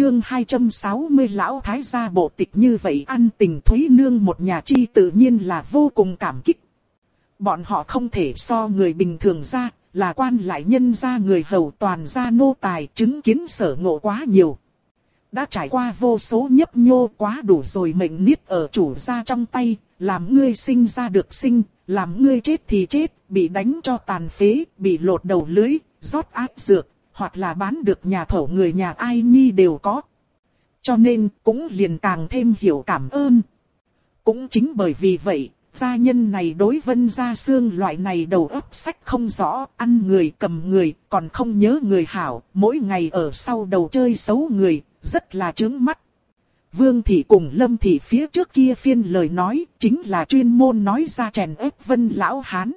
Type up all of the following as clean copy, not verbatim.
chương 260 lão thái gia bộ tịch như vậy ăn tình Thúy Nương một nhà chi tự nhiên là vô cùng cảm kích. Bọn họ không thể so người bình thường ra, là quan lại nhân gia người hầu toàn gia nô tài chứng kiến sở ngộ quá nhiều. Đã trải qua vô số nhấp nhô quá đủ rồi mệnh niết ở chủ gia trong tay, làm ngươi sinh ra được sinh, làm ngươi chết thì chết, bị đánh cho tàn phế, bị lột đầu lưới, rót ác dược, hoặc là bán được nhà thổ người nhà ai nhi đều có. Cho nên cũng liền càng thêm hiểu cảm ơn. Cũng chính bởi vì vậy, gia nhân này đối Vân Gia Sương loại này đầu óc sách không rõ, ăn người cầm người, còn không nhớ người hảo, mỗi ngày ở sau đầu chơi xấu người, rất là chướng mắt. Vương Thị cùng Lâm Thị phía trước kia phiên lời nói, chính là chuyên môn nói ra chèn ép Vân Lão Hán.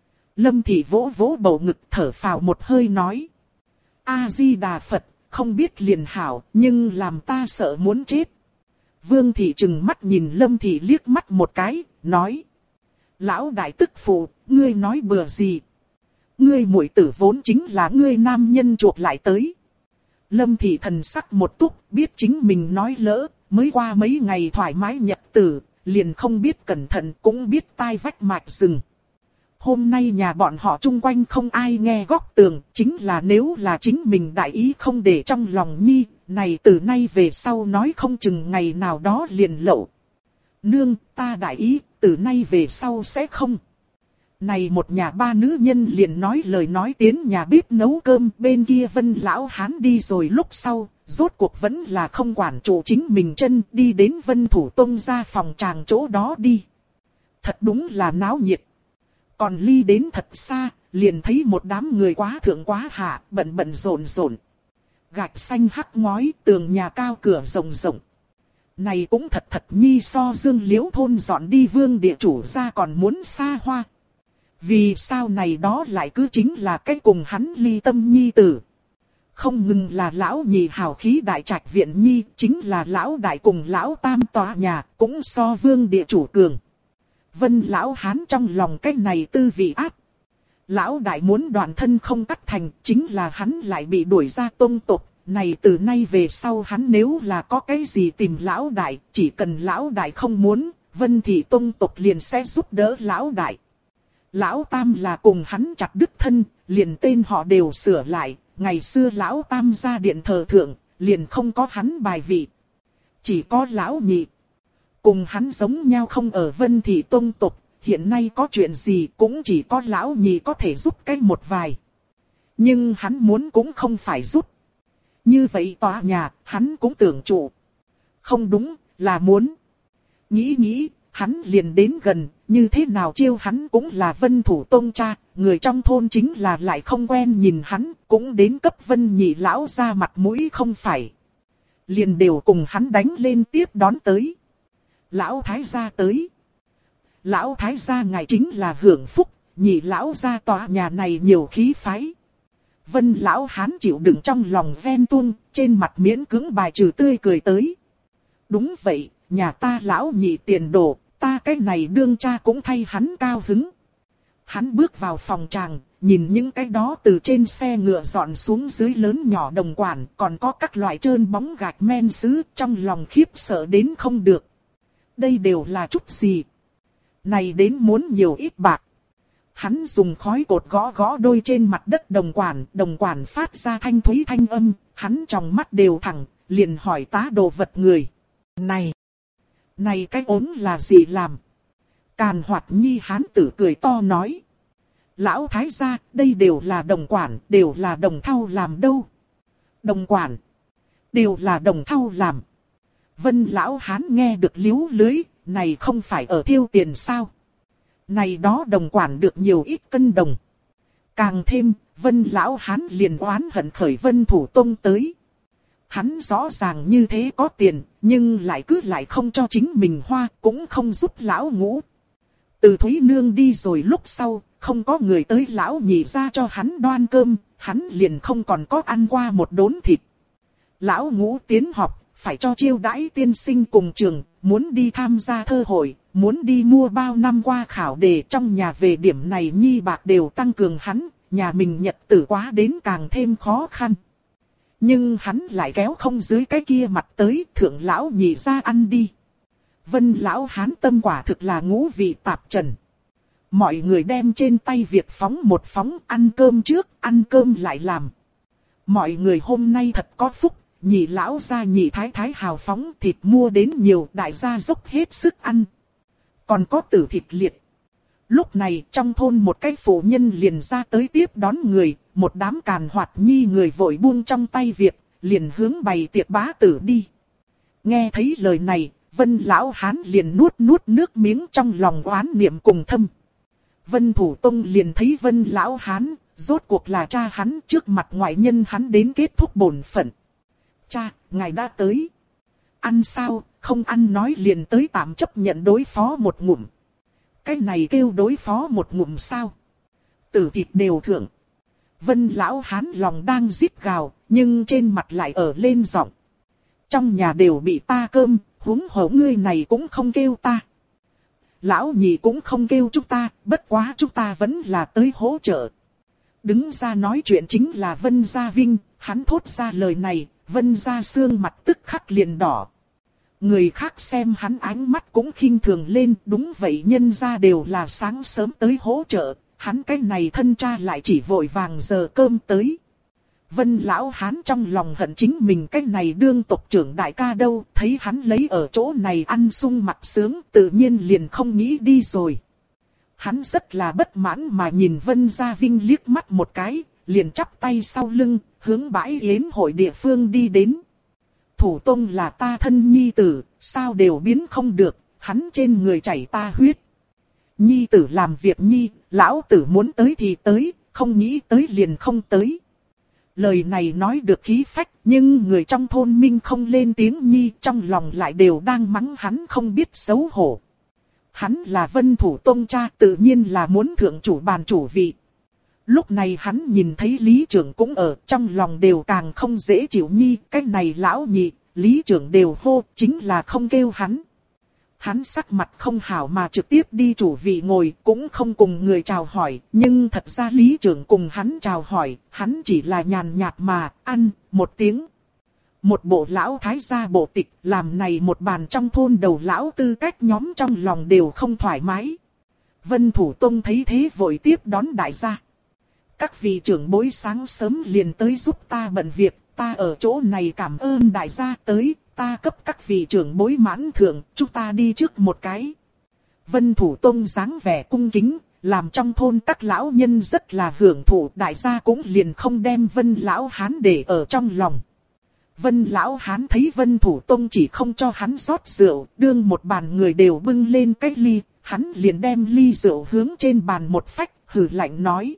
Lâm Thị vỗ vỗ bầu ngực thở phào một hơi nói. A-di-đà Phật, không biết liền hảo, nhưng làm ta sợ muốn chết. Vương Thị trừng mắt nhìn Lâm Thị liếc mắt một cái, nói. Lão đại tức phụ, ngươi nói bừa gì? Ngươi muội tử vốn chính là ngươi nam nhân chuộc lại tới. Lâm Thị thần sắc một túc, biết chính mình nói lỡ, mới qua mấy ngày thoải mái nhật tử, liền không biết cẩn thận cũng biết tai vách mạch rừng. Hôm nay nhà bọn họ chung quanh không ai nghe góc tường, chính là nếu là chính mình đại ý không để trong lòng nhi, này từ nay về sau nói không chừng ngày nào đó liền lậu. Nương, ta đại ý, từ nay về sau sẽ không. Này một nhà ba nữ nhân liền nói lời nói tiến nhà bếp nấu cơm, bên kia Vân Lão Hán đi rồi lúc sau, rốt cuộc vẫn là không quản chủ chính mình chân, đi đến Vân Thủ Tông ra phòng tràng chỗ đó đi. Thật đúng là náo nhiệt. Còn ly đến thật xa, liền thấy một đám người quá thượng quá hạ, bận bận rộn rộn. Gạch xanh hắc ngói, tường nhà cao cửa rộng rộng. Này cũng thật nhi so Dương Liễu thôn dọn đi Vương địa chủ ra còn muốn xa hoa. Vì sao này đó lại cứ chính là cái cùng hắn ly tâm nhi tử. Không ngừng là lão nhị hào khí đại trạch viện nhi, chính là lão đại cùng lão tam tòa nhà, cũng so Vương địa chủ cường. Vân Lão Hán trong lòng cái này tư vị áp. Lão đại muốn đoàn thân không cắt thành, chính là hắn lại bị đuổi ra tông tộc. Này từ nay về sau hắn nếu là có cái gì tìm lão đại, chỉ cần lão đại không muốn, Vân Thị tông tộc liền sẽ giúp đỡ lão đại. Lão tam là cùng hắn chặt đứt thân, liền tên họ đều sửa lại, ngày xưa lão tam ra điện thờ thượng, liền không có hắn bài vị. Chỉ có lão nhị. Cùng hắn giống nhau không ở Vân Thị tông tộc, hiện nay có chuyện gì cũng chỉ có lão nhị có thể giúp cái một vài. Nhưng hắn muốn cũng không phải giúp. Như vậy tòa nhà, hắn cũng tưởng trụ. Không đúng, là muốn. Nghĩ, hắn liền đến gần, như thế nào chiêu hắn cũng là Vân Thủ Tông cha, người trong thôn chính là lại không quen nhìn hắn, cũng đến cấp Vân nhị lão ra mặt mũi không phải. Liền đều cùng hắn đánh lên tiếp đón tới. Lão thái gia tới. Lão thái gia ngài chính là hưởng phúc, nhị lão gia tòa nhà này nhiều khí phái. Vân Lão Hán chịu đựng trong lòng ven tuông, trên mặt miễn cưỡng bài trừ tươi cười tới. Đúng vậy, nhà ta lão nhị tiền đồ, ta cái này đương cha cũng thay hắn cao hứng. Hắn bước vào phòng tràng, nhìn những cái đó từ trên xe ngựa dọn xuống dưới lớn nhỏ đồng quản, còn có các loại trơn bóng gạch men sứ, trong lòng khiếp sợ đến không được. Đây đều là chút gì? Này đến muốn nhiều ít bạc. Hắn dùng khói cột gõ đôi trên mặt đất đồng quản phát ra thanh thúy thanh âm, hắn trong mắt đều thẳng, liền hỏi tá đồ vật người. Này cái ốm là gì làm? Càn Hoạt Nhi hán tử cười to nói. Lão thái gia, đây đều là đồng quản, đều là đồng thau làm đâu. Đồng quản, đều là đồng thau làm. Vân Lão Hán nghe được líu lưới, này không phải ở thiêu tiền sao? Này đó đồng quản được nhiều ít cân đồng. Càng thêm, Vân Lão Hán liền oán hận khởi Vân Thủ Tông tới. Hắn rõ ràng như thế có tiền, nhưng lại cứ lại không cho chính mình hoa, cũng không giúp lão ngũ. Từ Thúy Nương đi rồi lúc sau, không có người tới lão nhị ra cho hắn đoan cơm, hắn liền không còn có ăn qua một đốn thịt. Lão ngũ tiến học, phải cho chiêu đãi tiên sinh cùng trường, muốn đi tham gia thơ hội, muốn đi mua bao năm qua khảo đề trong nhà về điểm này nhi bạc đều tăng cường hắn, nhà mình nhật tử quá đến càng thêm khó khăn. Nhưng hắn lại kéo không dưới cái kia mặt tới, thượng lão nhị ra ăn đi. Vân lão hán tâm quả thực là ngũ vị tạp trần. Mọi người đem trên tay việc phóng một phóng, ăn cơm trước, ăn cơm lại làm. Mọi người hôm nay thật có phúc, nhị lão gia nhị thái thái hào phóng, thịt mua đến nhiều, đại gia dốc hết sức ăn. Còn có tử thịt liệt. Lúc này trong thôn một cái phụ nhân liền ra tới tiếp đón người, một đám càn hoạt nhi người vội buông trong tay việc, liền hướng bày tiệc bá tử đi. Nghe thấy lời này, Vân lão hán liền nuốt nước miếng, trong lòng oán niệm cùng thâm. Vân Thủ Tông liền thấy Vân lão hán, rốt cuộc là cha hắn, trước mặt ngoại nhân hắn đến kết thúc bổn phận. Cha, ngài đã tới. Ăn sao, không ăn nói liền tới tạm chấp nhận đối phó một ngụm. Cái này kêu đối phó một ngụm sao? Tử thịt đều thượng. Vân lão hán lòng đang rít gào, nhưng trên mặt lại ở lên giọng. Trong nhà đều bị ta cơm, huống hồ ngươi này cũng không kêu ta. Lão nhị cũng không kêu chúng ta, bất quá chúng ta vẫn là tới hỗ trợ. Đứng ra nói chuyện chính là Vân Gia Vinh, hắn thốt ra lời này, Vân Gia Sương mặt tức khắc liền đỏ. Người khác xem hắn ánh mắt cũng khinh thường lên, đúng vậy, nhân gia đều là sáng sớm tới hỗ trợ, hắn cái này thân cha lại chỉ vội vàng giờ cơm tới. Vân lão hán trong lòng hận chính mình cái này đương tộc trưởng đại ca đâu, thấy hắn lấy ở chỗ này ăn sung mặc sướng, tự nhiên liền không nghĩ đi rồi. Hắn rất là bất mãn mà nhìn Vân Gia Vinh liếc mắt một cái, liền chắp tay sau lưng, hướng bãi yến hội địa phương đi đến. Thủ Tông là ta thân nhi tử, sao đều biến không được, hắn trên người chảy ta huyết. Nhi tử làm việc nhi, lão tử muốn tới thì tới, không nghĩ tới liền không tới. Lời này nói được khí phách, nhưng người trong thôn minh không lên tiếng nhi, trong lòng lại đều đang mắng hắn không biết xấu hổ. Hắn là Vân Thủ Tông cha, tự nhiên là muốn thượng chủ bàn chủ vị. Lúc này hắn nhìn thấy Lý Trưởng cũng ở, trong lòng đều càng không dễ chịu nhi, cái này lão nhị, Lý Trưởng đều hô, chính là không kêu hắn. Hắn sắc mặt không hảo mà trực tiếp đi chủ vị ngồi, cũng không cùng người chào hỏi, nhưng thật ra Lý Trưởng cùng hắn chào hỏi, hắn chỉ là nhàn nhạt mà, ăn, một tiếng. Một bộ lão thái gia bộ tịch, làm này một bàn trong thôn đầu lão tư cách nhóm trong lòng đều không thoải mái. Vân Thủ Tông thấy thế vội tiếp đón đại gia. Các vị trưởng bối sáng sớm liền tới giúp ta bận việc, ta ở chỗ này cảm ơn đại gia tới, ta cấp các vị trưởng bối mãn thưởng, chúng ta đi trước một cái. Vân Thủ Tông dáng vẻ cung kính, làm trong thôn các lão nhân rất là hưởng thụ, đại gia cũng liền không đem Vân lão hán để ở trong lòng. Vân lão hán thấy Vân Thủ Tông chỉ không cho hắn rót rượu, đương một bàn người đều bưng lên cái ly, hắn liền đem ly rượu hướng trên bàn một phách, hừ lạnh nói.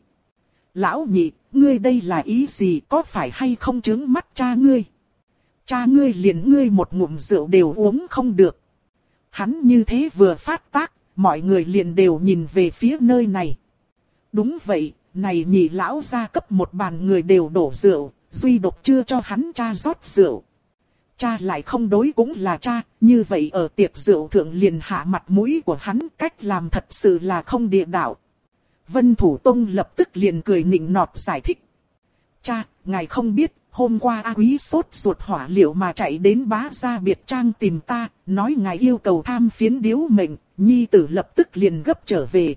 Lão nhị, ngươi đây là ý gì, có phải hay không trướng mắt cha ngươi? Cha ngươi liền ngươi một ngụm rượu đều uống không được. Hắn như thế vừa phát tác, mọi người liền đều nhìn về phía nơi này. Đúng vậy, này nhị lão gia cấp một bàn người đều đổ rượu, duy độc chưa cho hắn cha rót rượu. Cha lại không đối cũng là cha, như vậy ở tiệc rượu thượng liền hạ mặt mũi của hắn, cách làm thật sự là không địa đạo. Vân Thủ Tông lập tức liền cười nịnh nọt giải thích. Cha, ngài không biết, hôm qua A Quý sốt ruột hỏa liệu mà chạy đến Bá Gia biệt trang tìm ta, nói ngài yêu cầu tham phiến điếu mệnh, nhi tử lập tức liền gấp trở về.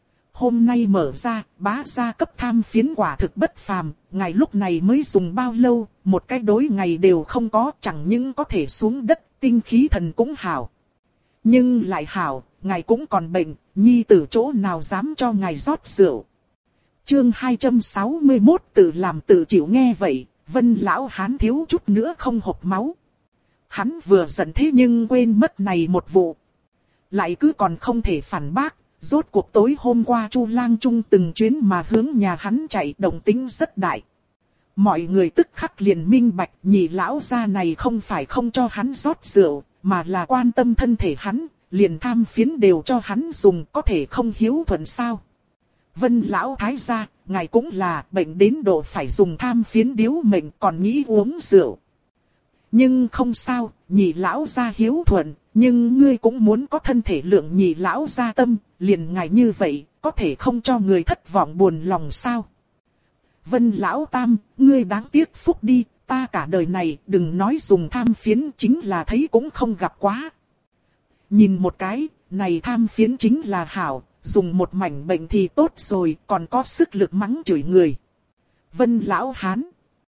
Hôm nay mở ra, Bá Gia cấp tham phiến quả thực bất phàm, ngài lúc này mới dùng bao lâu, một cái đối ngày đều không có, chẳng những có thể xuống đất, tinh khí thần cũng hảo. Nhưng lại hảo, ngài cũng còn bệnh, nhi tử chỗ nào dám cho ngài rót rượu. Chương 261 tự làm tự chịu, nghe vậy, Vân lão hán thiếu chút nữa không hộc máu. Hắn vừa giận thế nhưng quên mất này một vụ. Lại cứ còn không thể phản bác, rốt cuộc tối hôm qua Chu Lang Trung từng chuyến mà hướng nhà hắn chạy, động tĩnh rất đại. Mọi người tức khắc liền minh bạch, nhị lão gia này không phải không cho hắn rót rượu, mà là quan tâm thân thể hắn, liền tham phiến đều cho hắn dùng, có thể không hiếu thuận sao. Vân lão thái gia, ngài cũng là bệnh đến độ phải dùng tham phiến điếu mệnh, còn nghĩ uống rượu. Nhưng không sao, nhị lão gia hiếu thuận, nhưng ngươi cũng muốn có thân thể lượng nhị lão gia tâm, liền ngài như vậy, có thể không cho người thất vọng buồn lòng sao. Vân lão tam, ngươi đáng tiếc phúc đi, ta cả đời này đừng nói dùng tham phiến, chính là thấy cũng không gặp quá. Nhìn một cái, này tham phiến chính là hảo, dùng một mảnh bệnh thì tốt rồi, còn có sức lực mắng chửi người. Vân lão hán,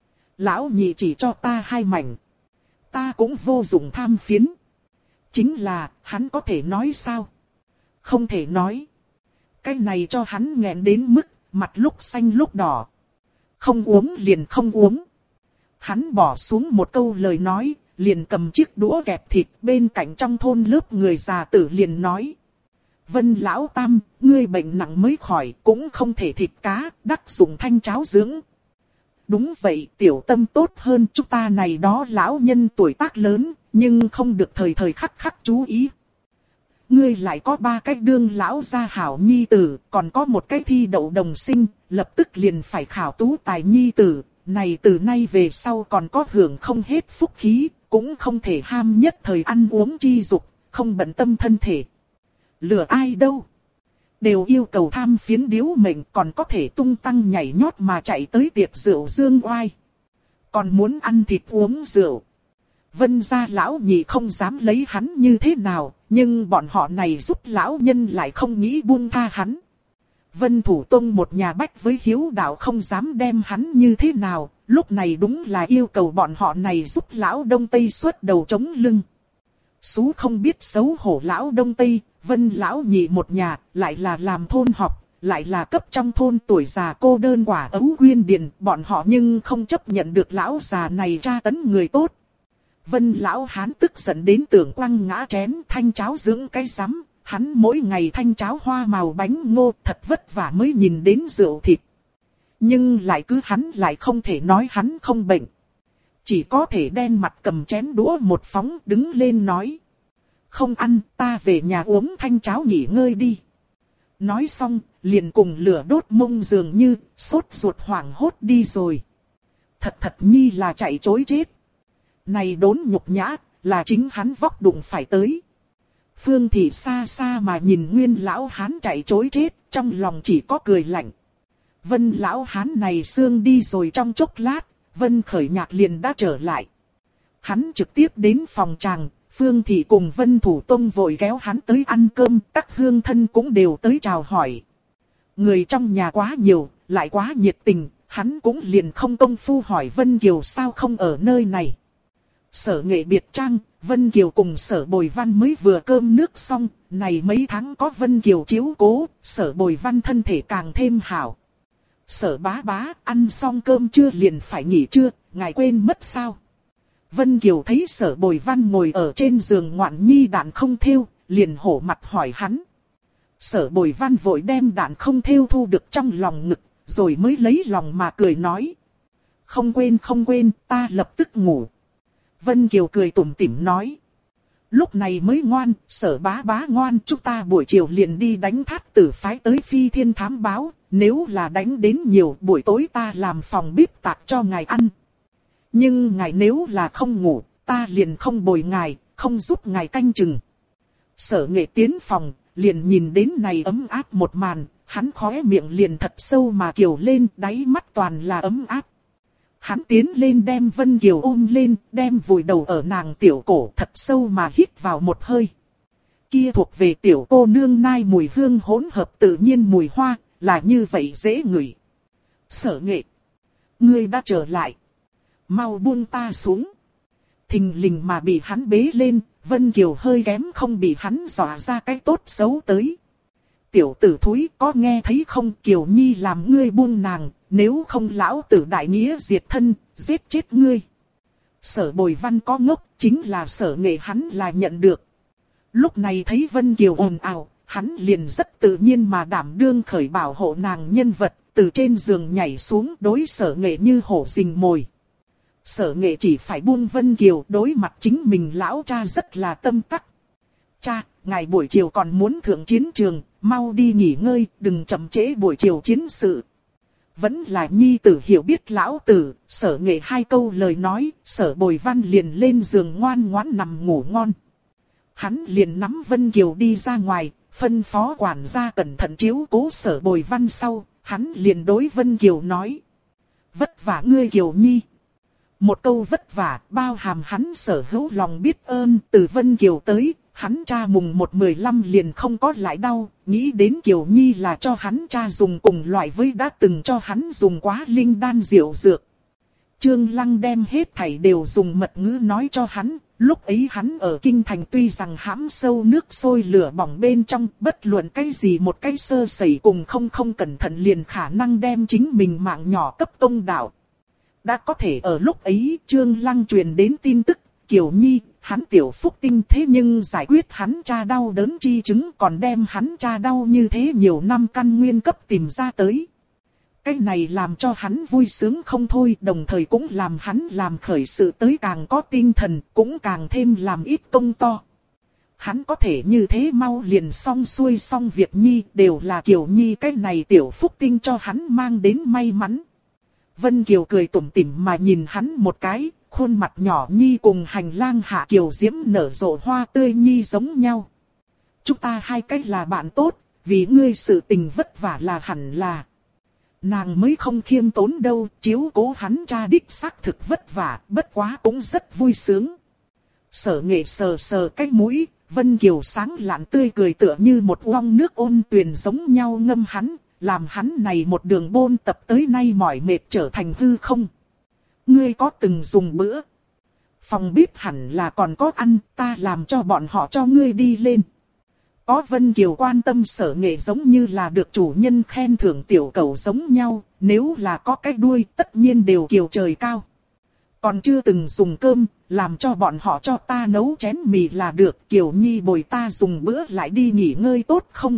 lão nhị chỉ cho ta 2 mảnh. Ta cũng vô dụng tham phiến. Chính là, hắn có thể nói sao? Không thể nói. Cái này cho hắn nghẹn đến mức, mặt lúc xanh lúc đỏ. Không uống liền không uống. Hắn bỏ xuống một câu lời nói, liền cầm chiếc đũa kẹp thịt, bên cạnh trong thôn lớp người già tử liền nói. Vân lão tam, ngươi bệnh nặng mới khỏi, cũng không thể thịt cá, đắc dụng thanh cháo dưỡng. Đúng vậy, tiểu tâm tốt hơn, chúng ta này đó lão nhân tuổi tác lớn, nhưng không được thời thời khắc khắc chú ý. Ngươi lại có 3 cái đương lão gia hảo nhi tử, còn có một cái thi đậu đồng sinh, lập tức liền phải khảo tú tài nhi tử. Này từ nay về sau còn có hưởng không hết phúc khí, cũng không thể ham nhất thời ăn uống chi dục, không bận tâm thân thể. Lừa ai đâu? Đều yêu cầu tham phiến điếu mệnh, còn có thể tung tăng nhảy nhót mà chạy tới tiệc rượu dương oai. Còn muốn ăn thịt uống rượu. Vân gia lão nhị không dám lấy hắn như thế nào, nhưng bọn họ này giúp lão nhân lại không nghĩ buông tha hắn. Vân Thủ Tông một nhà bách với hiếu đạo không dám đem hắn như thế nào, lúc này đúng là yêu cầu bọn họ này giúp lão Đông Tây xuất đầu chống lưng. Sú không biết xấu hổ lão Đông Tây, Vân lão nhị một nhà, lại là làm thôn học, lại là cấp trong thôn tuổi già cô đơn quả ấu quyên điền, bọn họ nhưng không chấp nhận được lão già này tra tấn người tốt. Vân lão hán tức giận đến tưởng quăng ngã chén, thanh cháo dưỡng cái rắm. Hắn mỗi ngày thanh cháo hoa màu bánh ngô, thật vất vả mới nhìn đến rượu thịt. Nhưng lại cứ hắn lại không thể nói hắn không bệnh. Chỉ có thể đen mặt cầm chén đũa một phóng đứng lên nói. Không ăn, ta về nhà uống thanh cháo nghỉ ngơi đi. Nói xong, liền cùng lửa đốt mông dường như, sốt ruột hoảng hốt đi rồi. Thật nhi là chạy chối chết. Này đốn nhục nhã, là chính hắn vóc đụng phải tới. Phương Thị xa xa mà nhìn Nguyên lão hán chạy chối chết, trong lòng chỉ có cười lạnh. Vân lão hán này xương đi rồi trong chốc lát, Vân Khởi Nhạc liền đã trở lại. Hắn trực tiếp đến phòng tràng, Phương Thị cùng Vân Thủ Tông vội kéo hắn tới ăn cơm, các hương thân cũng đều tới chào hỏi. Người trong nhà quá nhiều, lại quá nhiệt tình, hắn cũng liền không công phu hỏi Vân Kiều sao không ở nơi này. Sở Nghệ biệt trang, Vân Kiều cùng Sở Bồi Văn mới vừa cơm nước xong, này mấy tháng có Vân Kiều chiếu cố, Sở Bồi Văn thân thể càng thêm hảo. Sở bá bá, ăn xong cơm chưa liền phải nghỉ trưa, ngài quên mất sao? Vân Kiều thấy Sở Bồi Văn ngồi ở trên giường ngoạn nhi đạn không thêu, liền hổ mặt hỏi hắn. Sở Bồi Văn vội đem đạn không thêu thu được trong lòng ngực, rồi mới lấy lòng mà cười nói. Không quên, ta lập tức ngủ. Vân Kiều cười tủm tỉm nói. Lúc này mới ngoan, Sở bá bá ngoan, chúng ta buổi chiều liền đi đánh Thát Tử phái tới Phi Thiên thám báo, nếu là đánh đến nhiều buổi tối ta làm phòng bếp tạc cho ngài ăn. Nhưng ngài nếu là không ngủ, ta liền không bồi ngài, không giúp ngài canh chừng. Sở Nghệ tiến phòng, liền nhìn đến này ấm áp một màn, hắn khóe miệng liền thật sâu mà kiều lên, đáy mắt toàn là ấm áp. Hắn tiến lên đem Vân Kiều ôm lên, đem vùi đầu ở nàng tiểu cổ thật sâu mà hít vào một hơi. Kia thuộc về tiểu cô nương nai mùi hương hỗn hợp tự nhiên mùi hoa, là như vậy dễ ngửi. Sở Nghệ, ngươi đã trở lại. Mau buông ta xuống. Thình lình mà bị hắn bế lên, Vân Kiều hơi kém không bị hắn dọa ra cái tốt xấu tới. Tiểu tử thúi có nghe thấy không, Kiều Nhi làm ngươi buông nàng, nếu không lão tử đại nghĩa diệt thân, giết chết ngươi. Sở Bồi Văn có ngốc, chính là Sở Nghệ hắn là nhận được. Lúc này thấy Vân Kiều ồn ào, hắn liền rất tự nhiên mà đảm đương khởi bảo hộ nàng nhân vật, từ trên giường nhảy xuống đối Sở Nghệ như hổ rình mồi. Sở Nghệ chỉ phải buông Vân Kiều, đối mặt chính mình lão cha rất là tâm tắc. Cha, ngài buổi chiều còn muốn thượng chiến trường, mau đi nghỉ ngơi, đừng chậm trễ buổi chiều chiến sự. Vẫn là nhi tử hiểu biết lão tử, Sở Nghệ 2 câu lời nói, Sở Bồi Văn liền lên giường ngoan ngoãn nằm ngủ ngon. Hắn liền nắm Vân Kiều đi ra ngoài, phân phó quản gia cẩn thận chiếu cố Sở Bồi Văn sau, hắn liền đối Vân Kiều nói. Vất vả ngươi Kiều Nhi. một câu vất vả, bao hàm hắn sở hữu lòng biết ơn. Từ Vân Kiều tới, hắn cha mùng 1/15 liền không có lại đau, nghĩ đến Kiều Nhi là cho hắn cha dùng cùng loại với đã từng cho hắn dùng quá linh đan diệu dược. Trương Lăng đem hết thảy đều dùng mật ngữ nói cho hắn, lúc ấy hắn ở kinh thành tuy rằng hãm sâu nước sôi lửa bỏng bên trong, bất luận cái gì một cái sơ sẩy cùng không cẩn thận liền khả năng đem chính mình mạng nhỏ cấp công đạo. Đã có thể ở lúc ấy Trương Lăng truyền đến tin tức, Kiều Nhi, hắn tiểu phúc tinh thế nhưng giải quyết hắn cha đau đớn chi chứng còn đem hắn cha đau như thế nhiều năm căn nguyên cấp tìm ra tới. Cái này làm cho hắn vui sướng không thôi, đồng thời cũng làm hắn làm khởi sự tới càng có tinh thần, cũng càng thêm làm ít công to. Hắn có thể như thế mau liền xong xuôi xong việc Nhi, đều là Kiều Nhi cái này tiểu phúc tinh cho hắn mang đến may mắn. Vân Kiều cười tủm tỉm mà nhìn hắn một cái, khuôn mặt nhỏ Nhi cùng hành lang hạ kiều diễm nở rộ hoa tươi Nhi giống nhau. Chúng ta hai cách là bạn tốt, vì ngươi sự tình vất vả là hẳn là. Nàng mới không khiêm tốn đâu, chiếu cố hắn cha đích xác thực vất vả, bất quá cũng rất vui sướng. Sở Nghệ sờ sờ cái mũi, Vân Kiều sáng lạn tươi cười tựa như một uong nước ôn tuyền giống nhau ngâm hắn, làm hắn này một đường bôn tập tới nay mỏi mệt trở thành hư không. Ngươi có từng dùng bữa? Phòng bếp hẳn là còn có ăn, ta làm cho bọn họ cho ngươi đi lên. Có Vân Kiều quan tâm Sở Nghệ giống như là được chủ nhân khen thưởng tiểu cẩu giống nhau, nếu là có cái đuôi tất nhiên đều kiều trời cao. Còn chưa từng dùng cơm, làm cho bọn họ cho ta nấu chén mì là được, Kiều Nhi bồi ta dùng bữa lại đi nghỉ ngơi tốt không?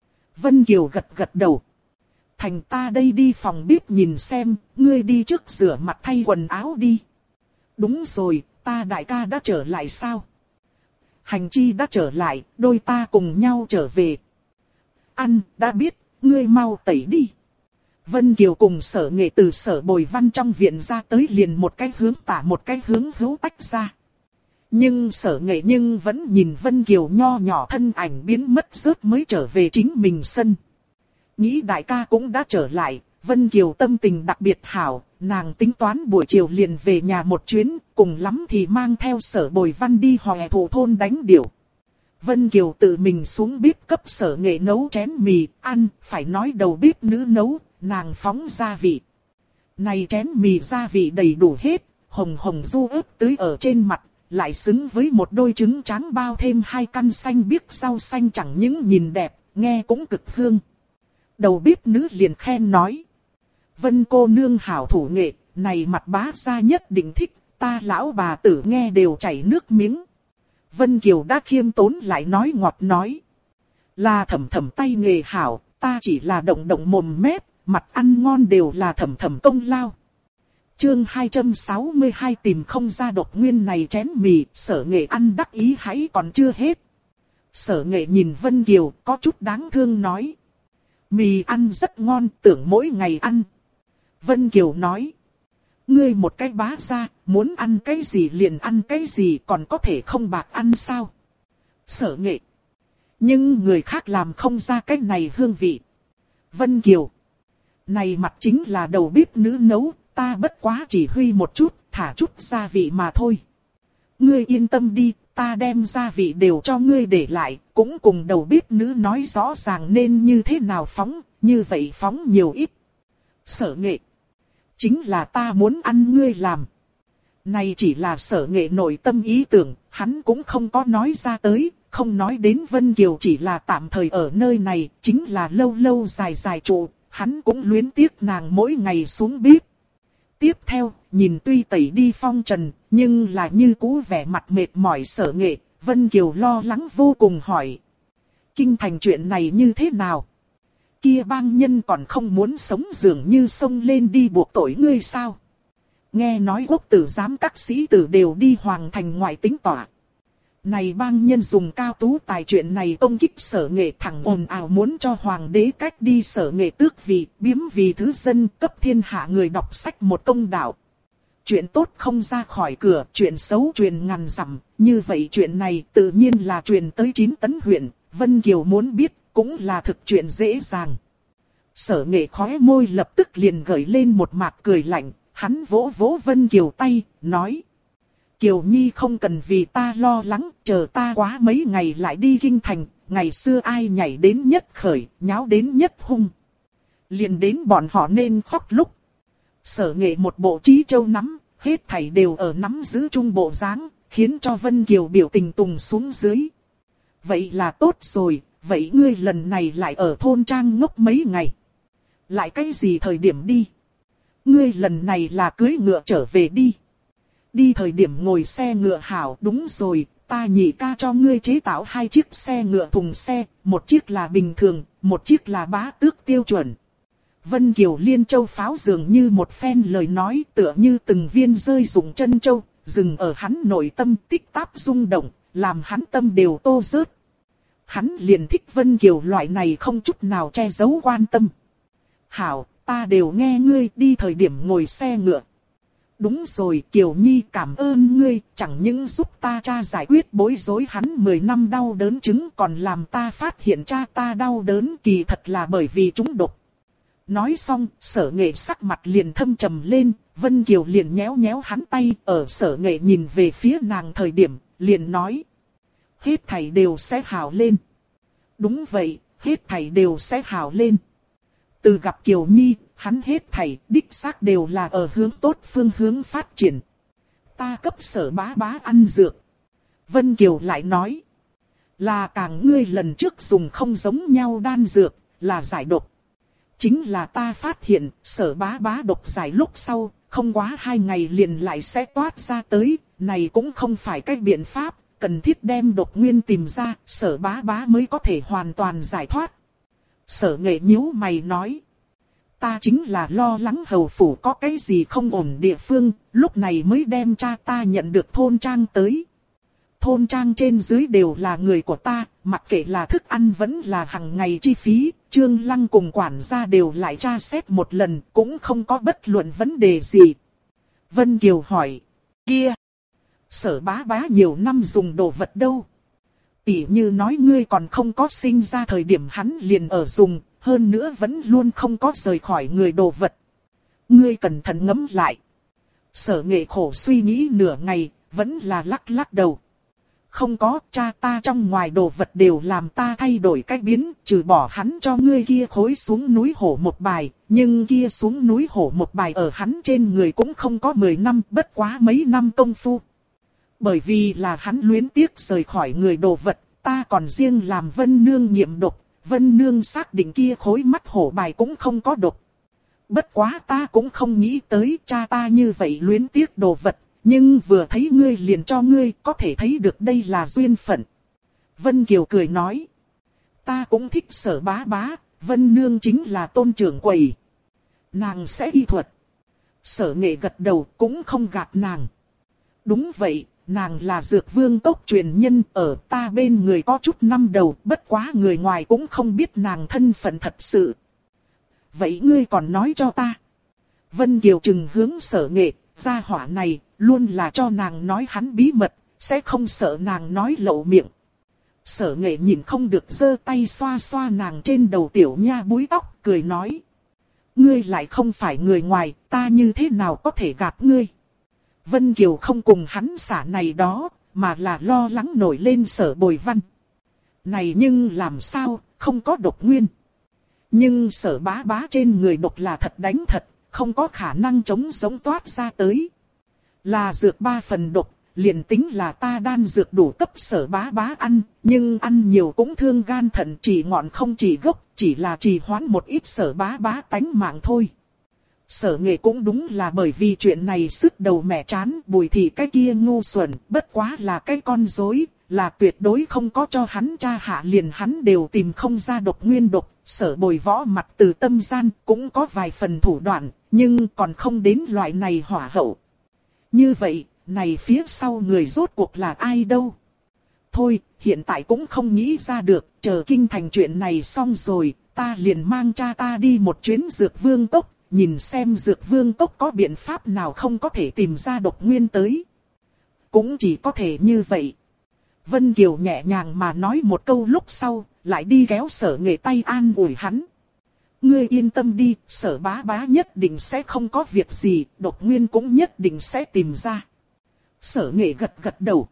Vân Kiều gật gật đầu. Thành ta đây đi phòng bếp nhìn xem, ngươi đi trước rửa mặt thay quần áo đi. Đúng rồi, ta đại ca đã trở lại sao? Hành chi đã trở lại, đôi ta cùng nhau trở về. Ăn, đã biết, ngươi mau tẩy đi. Vân Kiều cùng Sở Nghệ từ Sở Bồi Văn trong viện ra tới liền một cái hướng tả một cái hướng hữu tách ra. Nhưng Sở Nghệ nhưng vẫn nhìn Vân Kiều nho nhỏ thân ảnh biến mất rớt mới trở về chính mình sân. Nghĩ đại ca cũng đã trở lại, Vân Kiều tâm tình đặc biệt hảo, nàng tính toán buổi chiều liền về nhà một chuyến, cùng lắm thì mang theo Sở Bồi Văn đi hòe thủ thôn đánh điểu. Vân Kiều tự mình xuống bếp cấp Sở Nghệ nấu chén mì, ăn, phải nói đầu bếp nữ nấu, nàng phóng gia vị. Này chén mì gia vị đầy đủ hết, hồng hồng du ướp tưới ở trên mặt, lại xứng với một đôi trứng trắng bao thêm 2 căn xanh biếc rau xanh chẳng những nhìn đẹp, nghe cũng cực hương. Đầu bếp nữ liền khen nói. Vân cô nương hảo thủ nghệ, này mặt bá gia nhất định thích, ta lão bà tử nghe đều chảy nước miếng. Vân Kiều đã khiêm tốn lại nói ngọt nói. Là Thẩm Thẩm tay nghề hảo, ta chỉ là động động mồm mép, mặt ăn ngon đều là Thẩm Thẩm công lao. Chương 262 tìm không ra độc nguyên này chén mì, Sở Nghệ ăn đắc ý hãy còn chưa hết. Sở Nghệ nhìn Vân Kiều có chút đáng thương nói. Mì ăn rất ngon, tưởng mỗi ngày ăn. Vân Kiều nói. Ngươi một cái bá gia, muốn ăn cái gì liền ăn cái gì, còn có thể không bạc ăn sao? Sở Nghệ. Nhưng người khác làm không ra cái này hương vị. Vân Kiều. Này mặt chính là đầu bếp nữ nấu, ta bất quá chỉ huy một chút, thả chút gia vị mà thôi. Ngươi yên tâm đi, ta đem gia vị đều cho ngươi để lại, cũng cùng đầu bếp nữ nói rõ ràng nên như thế nào phóng, như vậy phóng nhiều ít. Sở Nghệ. Chính là ta muốn ăn ngươi làm. Này chỉ là Sở Nghệ nội tâm ý tưởng, hắn cũng không có nói ra tới, không nói đến Vân Kiều chỉ là tạm thời ở nơi này, chính là lâu lâu dài dài trụ, hắn cũng luyến tiếc nàng mỗi ngày xuống bếp. Tiếp theo, nhìn tuy tẩy đi phong trần, nhưng là như cũ vẻ mặt mệt mỏi Sở Nghệ, Vân Kiều lo lắng vô cùng hỏi. Kinh thành chuyện này như thế nào? Kia bang nhân còn không muốn sống dường như xông lên đi buộc tội ngươi sao? Nghe nói quốc tử giám các sĩ tử đều đi hoàng thành ngoại tính tỏa. Này bang nhân dùng cao tú tài chuyện này công kích Sở Nghệ thẳng ồn ào muốn cho hoàng đế cách đi Sở Nghệ tước vị, biếm vì thứ dân cấp thiên hạ người đọc sách một công đạo. Chuyện tốt không ra khỏi cửa, chuyện xấu truyền ngàn dặm, như vậy chuyện này tự nhiên là truyền tới 9 tấn huyện, Vân Kiều muốn biết cũng là thực chuyện dễ dàng. Sở Nghệ khóe môi lập tức liền gởi lên một mặt cười lạnh, hắn vỗ vỗ Vân Kiều tay, nói. Kiều Nhi không cần vì ta lo lắng, chờ ta quá mấy ngày lại đi kinh thành, ngày xưa ai nhảy đến nhất khởi, nháo đến nhất hung. Liền đến bọn họ nên khóc lúc. Sở Nghệ một bộ trí châu nắm, hết thảy đều ở nắm giữ trung bộ dáng, khiến cho Vân Kiều biểu tình tùng xuống dưới. Vậy là tốt rồi, vậy ngươi lần này lại ở thôn trang ngốc mấy ngày. Lại cái gì thời điểm đi? Ngươi lần này là cưới ngựa trở về đi. Đi thời điểm ngồi xe ngựa hảo, đúng rồi, ta nhị ca cho ngươi chế tạo 2 chiếc xe ngựa thùng xe, một chiếc là bình thường, một chiếc là bá tước tiêu chuẩn. Vân Kiều liên châu pháo dường như một phen lời nói tựa như từng viên rơi rụng chân châu, dừng ở hắn nội tâm tích táp rung động, làm hắn tâm đều tô rớt. Hắn liền thích Vân Kiều loại này không chút nào che giấu quan tâm. Hảo, ta đều nghe ngươi, đi thời điểm ngồi xe ngựa. Đúng rồi Kiều Nhi, cảm ơn ngươi, chẳng những giúp ta cha giải quyết bối rối hắn 10 năm đau đớn chứng, còn làm ta phát hiện cha ta đau đớn kỳ thật là bởi vì chúng độc. Nói xong, Sở Nghệ sắc mặt liền thâm trầm lên, Vân Kiều liền nhéo nhéo hắn tay, ở Sở Nghệ nhìn về phía nàng thời điểm, liền nói. Hết thảy đều sẽ hảo lên. Đúng vậy, hết thảy đều sẽ hảo lên. Từ gặp Kiều Nhi, hắn hết thảy đích xác đều là ở hướng tốt phương hướng phát triển. Ta cấp Sở bá bá ăn dược. Vân Kiều lại nói. Là càng ngươi lần trước dùng không giống nhau đan dược, là giải độc. Chính là ta phát hiện, Sở bá bá độc giải lúc sau, không quá 2 ngày liền lại sẽ toát ra tới, này cũng không phải cách biện pháp, cần thiết đem độc nguyên tìm ra, Sở bá bá mới có thể hoàn toàn giải thoát. Sở Nghệ nhíu mày nói. Ta chính là lo lắng hầu phủ có cái gì không ổn địa phương, lúc này mới đem cha ta nhận được thôn trang tới. Thôn trang trên dưới đều là người của ta, mặc kệ là thức ăn vẫn là hàng ngày chi phí, Trương Lăng cùng quản gia đều lại tra xét một lần, cũng không có bất luận vấn đề gì. Vân Kiều hỏi, kia, Sở bá bá nhiều năm dùng đồ vật đâu? Tỉ như nói ngươi còn không có sinh ra thời điểm hắn liền ở dùng, hơn nữa vẫn luôn không có rời khỏi người đồ vật. Ngươi cẩn thận ngẫm lại. Sở Nghệ khổ suy nghĩ nửa ngày, vẫn là lắc lắc đầu. Không có, cha ta trong ngoài đồ vật đều làm ta thay đổi cách biến, trừ bỏ hắn cho ngươi kia khối xuống núi hổ một bài, nhưng kia xuống núi hổ một bài ở hắn trên người cũng không có 10 năm, bất quá mấy năm công phu. Bởi vì là hắn luyến tiếc rời khỏi người đồ vật, ta còn riêng làm Vân Nương nghiệm độc, Vân Nương xác định kia khối mắt hổ bài cũng không có độc. Bất quá ta cũng không nghĩ tới cha ta như vậy luyến tiếc đồ vật, nhưng vừa thấy ngươi liền cho ngươi, có thể thấy được đây là duyên phận. Vân Kiều cười nói, ta cũng thích Sở bá bá, Vân Nương chính là tôn trưởng quầy. Nàng sẽ y thuật. Sở Nghệ gật đầu cũng không gạt nàng. Đúng vậy, nàng là Dược Vương tộc truyền nhân, ở ta bên người có chút năm đầu, bất quá người ngoài cũng không biết nàng thân phận thật sự. Vậy ngươi còn nói cho ta. Vân Kiều trừng hướng Sở Nghệ, gia hỏa này, luôn là cho nàng nói hắn bí mật, sẽ không sợ nàng nói lậu miệng. Sở Nghệ nhìn không được giơ tay xoa xoa nàng trên đầu tiểu nha búi tóc, cười nói. Ngươi lại không phải người ngoài, ta như thế nào có thể gạt ngươi. Vân Kiều không cùng hắn xả này đó, mà là lo lắng nổi lên Sở Bồi Văn. Này nhưng làm sao, không có độc nguyên. Nhưng Sở bá bá trên người độc là thật đánh thật, không có khả năng chống sống toát ra tới. Là dược 3 phần độc, liền tính là ta đan dược đủ cấp Sở bá bá ăn, nhưng ăn nhiều cũng thương gan thận, chỉ ngọn không chỉ gốc, chỉ là trì hoãn một ít Sở bá bá tánh mạng thôi. Sở Nghệ cũng đúng là bởi vì chuyện này sứt đầu mẻ chán, Bùi thị cái kia ngu xuẩn, bất quá là cái con rối, là tuyệt đối không có cho hắn tra hạ, liền hắn đều tìm không ra độc nguyên độc. Sở Bồi võ mặt từ tâm gian cũng có vài phần thủ đoạn, nhưng còn không đến loại này hỏa hậu. Như vậy, này phía sau người rốt cuộc là ai đâu? Thôi, hiện tại cũng không nghĩ ra được, chờ kinh thành chuyện này xong rồi, ta liền mang cha ta đi một chuyến Dược Vương tộc, nhìn xem Dược Vương tộc có biện pháp nào không có thể tìm ra độc nguyên tới. Cũng chỉ có thể như vậy. Vân Kiều nhẹ nhàng mà nói một câu lúc sau, lại đi kéo Sở Nghệ tay an ủi hắn. Ngươi yên tâm đi, Sở bá bá nhất định sẽ không có việc gì, Độc Nguyên cũng nhất định sẽ tìm ra. Sở Nghệ gật gật đầu.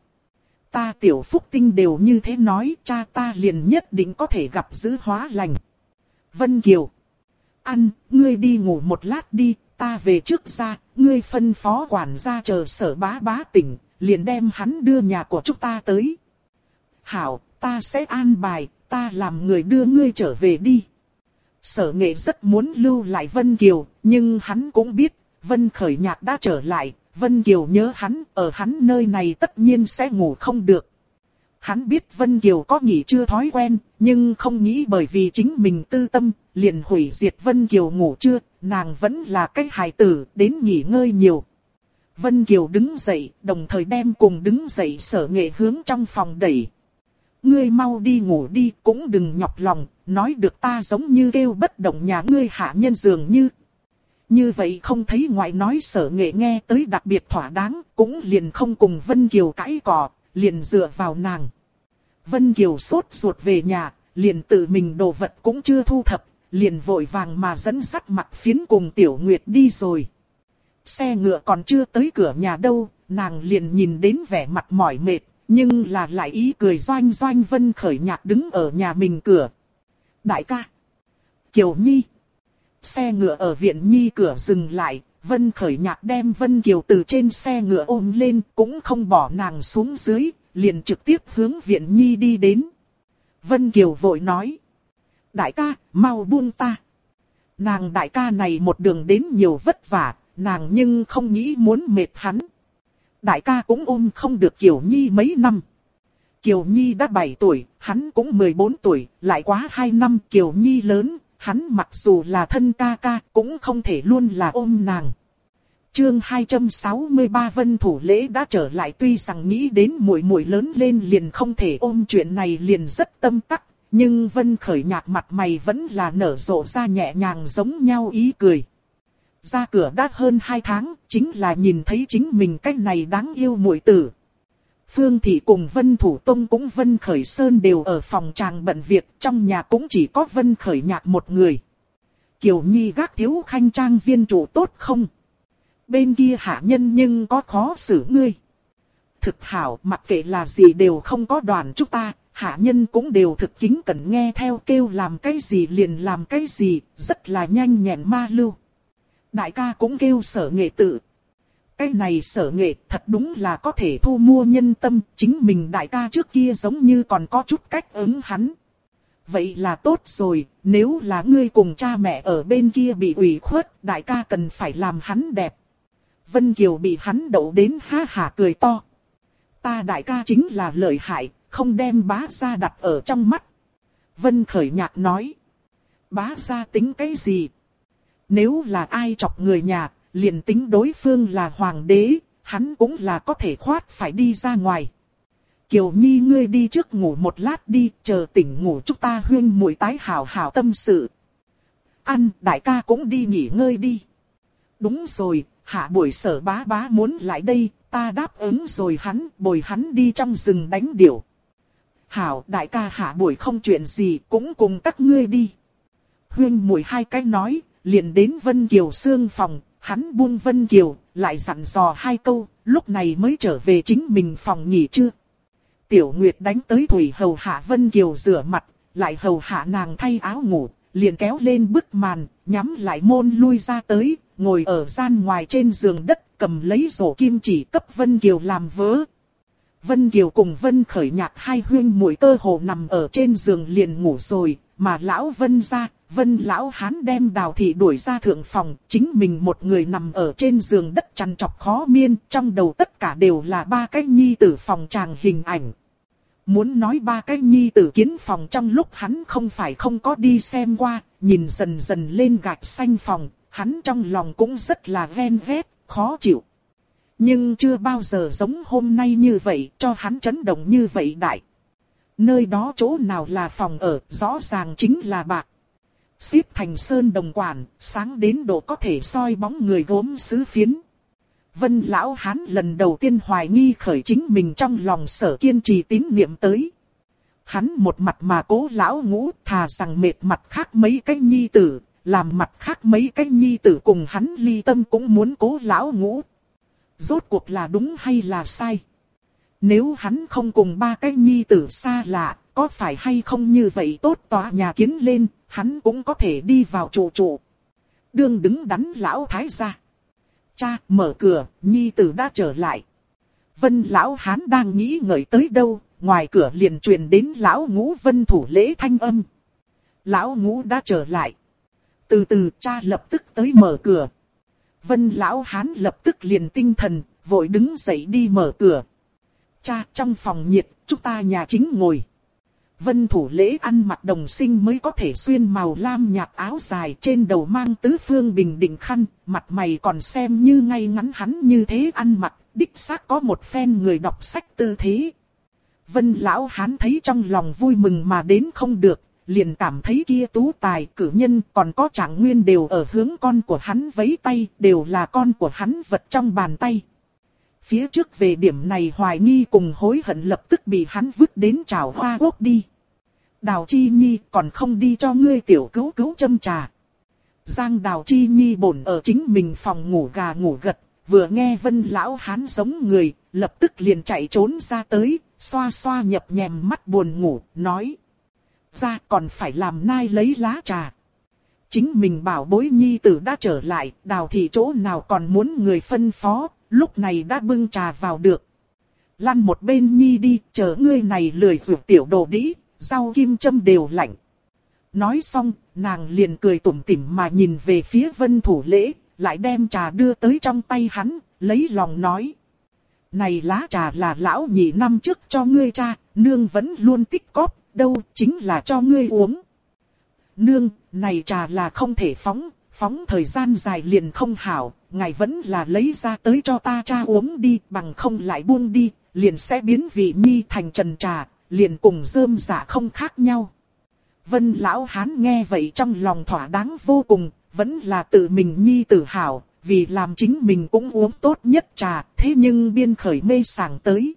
Ta Tiểu Phúc Tinh đều như thế nói, cha ta liền nhất định có thể gặp giữ hóa lành. Vân Kiều. Ngươi đi ngủ một lát đi, ta về trước ra, ngươi phân phó quản gia chờ Sở bá bá tỉnh, liền đem hắn đưa nhà của chúng ta tới. Hảo, ta sẽ an bài, ta làm người đưa ngươi trở về đi. Sở Nghệ rất muốn lưu lại Vân Kiều, nhưng hắn cũng biết, Vân Khởi Nhạc đã trở lại, Vân Kiều nhớ hắn, ở hắn nơi này tất nhiên sẽ ngủ không được. Hắn biết Vân Kiều có nghỉ trưa thói quen, nhưng không nghĩ bởi vì chính mình tư tâm, liền hủy diệt Vân Kiều ngủ trưa, nàng vẫn là cái hài tử, đến nghỉ ngơi nhiều. Vân Kiều đứng dậy, đồng thời đem cùng đứng dậy Sở Nghệ hướng trong phòng đẩy. Ngươi mau đi ngủ đi, cũng đừng nhọc lòng, nói được ta giống như kêu bất động nhà ngươi hạ nhân dường như. Như vậy không thấy ngoại nói Sở Nghệ nghe tới đặc biệt thỏa đáng, cũng liền không cùng Vân Kiều cãi cọ, liền dựa vào nàng. Vân Kiều sốt ruột về nhà, liền tự mình đồ vật cũng chưa thu thập, liền vội vàng mà dẫn dắt Mặc Phiến cùng Tiểu Nguyệt đi rồi. Xe ngựa còn chưa tới cửa nhà đâu, nàng liền nhìn đến vẻ mặt mỏi mệt, nhưng là lại ý cười doanh doanh. Vân Khởi Nhạc đứng ở nhà mình cửa. Đại ca. Kiều Nhi. Xe ngựa ở viện Nhi cửa dừng lại, Vân Khởi Nhạc đem Vân Kiều từ trên xe ngựa ôm lên, cũng không bỏ nàng xuống dưới, liền trực tiếp hướng viện Nhi đi đến. Vân Kiều vội nói. Đại ca, mau buông ta. Nàng đại ca này một đường đến nhiều vất vả, nàng nhưng không nghĩ muốn mệt hắn. Đại ca cũng ôm không được Kiều Nhi mấy năm. Kiều Nhi đã 7 tuổi, hắn cũng 14 tuổi, lại quá 2 năm Kiều Nhi lớn, hắn mặc dù là thân ca ca, cũng không thể luôn là ôm nàng. Chương 263 Vân Thủ Lễ đã trở lại, tuy rằng nghĩ đến muội muội lớn lên liền không thể ôm, chuyện này liền rất tâm tắc, nhưng Vân Khởi Nhạc mặt mày vẫn là nở rộ ra nhẹ nhàng giống nhau ý cười. Ra cửa đã hơn 2 tháng, chính là nhìn thấy chính mình cái này đáng yêu muội tử. Phương Thị cùng Vân Thủ Tông cũng Vân Khởi Sơn đều ở phòng tràng bận việc, trong nhà cũng chỉ có Vân Khởi Nhạc một người. Kiều Nhi gác thiếu khanh trang viên chủ tốt không? Bên kia hạ nhân nhưng có khó xử ngươi. Thực hảo, mặc kệ là gì đều không có đoàn chúng ta, hạ nhân cũng đều thực kính cẩn nghe theo kêu làm cái gì liền làm cái gì, rất là nhanh nhẹn ma lưu. Đại ca cũng kêu Sở Nghệ tự. Cái này Sở Nghệ thật đúng là có thể thu mua nhân tâm, chính mình đại ca trước kia giống như còn có chút cách ứng hắn. Vậy là tốt rồi, nếu là ngươi cùng cha mẹ ở bên kia bị ủy khuất, đại ca cần phải làm hắn đẹp. Vân Kiều bị hắn đậu đến ha hả cười to. Ta đại ca chính là lợi hại, không đem bá gia đặt ở trong mắt. Vân Khởi Nhạc nói. Bá gia tính cái gì? Nếu là ai chọc người nhà, liền tính đối phương là hoàng đế, hắn cũng là có thể khoát phải đi ra ngoài. Kiều Nhi ngươi đi trước ngủ một lát đi, chờ tỉnh ngủ chúng ta huyên muội tái hảo hảo tâm sự. Đại ca cũng đi nghỉ ngơi đi. Đúng rồi, hạ buổi Sở bá bá muốn lại đây, ta đáp ứng rồi hắn, bồi hắn đi trong rừng đánh điểu. Hảo, đại ca hạ buổi không chuyện gì, cũng cùng các ngươi đi. Huyên muội hai cái nói, liền đến Vân Kiều xương phòng, hắn buông Vân Kiều, lại dặn dò 2 câu, lúc này mới trở về chính mình phòng nghỉ trưa. Tiểu Nguyệt đánh tới thủy hầu hạ Vân Kiều rửa mặt, lại hầu hạ nàng thay áo ngủ, liền kéo lên bức màn, nhắm lại môn lui ra tới, ngồi ở gian ngoài trên giường đất, cầm lấy rổ kim chỉ cấp Vân Kiều làm vớ. Vân Kiều cùng Vân Khởi Nhạc hai huyên muội cơ hồ nằm ở trên giường liền ngủ rồi, mà lão Vân ra, Vân lão hán đem Đào thị đuổi ra thượng phòng, chính mình một người nằm ở trên giường đất trằn trọc khó miên, trong đầu tất cả đều là 3 cái nhi tử phòng tràng hình ảnh. Muốn nói 3 cái nhi tử kiến phòng trong lúc hắn không phải không có đi xem qua, nhìn dần dần lên gạch xanh phòng, hắn trong lòng cũng rất là ven vét, khó chịu. Nhưng chưa bao giờ giống hôm nay như vậy, cho hắn chấn động như vậy đại. Nơi đó chỗ nào là phòng ở, rõ ràng chính là bạc. Xếp thành sơn đồng quản, sáng đến độ có thể soi bóng người gốm sứ phiến. Vân lão hán lần đầu tiên hoài nghi khởi chính mình trong lòng Sở kiên trì tín niệm tới. Hắn một mặt mà cố lão ngũ, thà rằng mệt mặt khác mấy cái nhi tử, làm mặt khác mấy cái nhi tử cùng hắn ly tâm cũng muốn cố lão ngũ. Rốt cuộc là đúng hay là sai? Nếu hắn không cùng ba cái nhi tử xa lạ, có phải hay không như vậy tốt tòa nhà kiến lên, hắn cũng có thể đi vào trụ. Đương đứng đắn lão thái gia. Cha, mở cửa, nhi tử đã trở lại. Vân lão hán đang nghĩ ngợi tới đâu, ngoài cửa liền truyền đến lão ngũ Vân Thủ Lễ thanh âm. Lão ngũ đã trở lại. Từ từ cha lập tức tới mở cửa. Vân lão hán lập tức liền tinh thần, vội đứng dậy đi mở cửa. Cha, trong phòng nhiệt, chúng ta nhà chính ngồi. Vân Thủ Lễ ăn mặc đồng sinh mới có thể xuyên màu lam nhạt áo dài, trên đầu mang tứ phương bình định khăn, mặt mày còn xem như ngay ngắn hắn như thế ăn mặc, đích xác có một phen người đọc sách tư thế. Vân lão hán thấy trong lòng vui mừng mà đến không được, liền cảm thấy kia tú tài cử nhân còn có Trạng Nguyên đều ở hướng con của hắn vẫy tay, đều là con của hắn vật trong bàn tay. Phía trước về điểm này hoài nghi cùng hối hận lập tức bị hắn vứt đến Trảo Hoa Quốc đi. Đào Chi Nhi còn không đi cho ngươi tiểu cứu cứu châm trà. Giang Đào Chi Nhi bổn ở chính mình phòng ngủ gà ngủ gật, vừa nghe Vân lão hán giống người, lập tức liền chạy trốn ra tới, xoa xoa nhập nhèm mắt buồn ngủ, nói. Ra còn phải làm nai lấy lá trà. Chính mình bảo bối nhi tử đã trở lại, Đào thị chỗ nào còn muốn người phân phó, lúc này đã bưng trà vào được. Lăn một bên nhi đi, chờ ngươi này lười rụt tiểu đồ đĩ, rau kim châm đều lạnh. Nói xong, nàng liền cười tủm tỉm mà nhìn về phía Vân Thủ Lễ, lại đem trà đưa tới trong tay hắn, lấy lòng nói. Này lá trà là lão nhị năm trước cho ngươi cha, nương vẫn luôn tích cóp, đâu chính là cho ngươi uống. Nương, này trà là không thể phóng thời gian dài liền không hảo, ngài vẫn là lấy ra tới cho ta cha uống đi, bằng không lại buông đi, liền sẽ biến vị nhi thành trần trà, liền cùng rơm rạ không khác nhau. Vân lão hán nghe vậy trong lòng thỏa đáng vô cùng, vẫn là tự mình nhi tự hào, vì làm chính mình cũng uống tốt nhất trà, thế nhưng biên khởi mê sảng tới.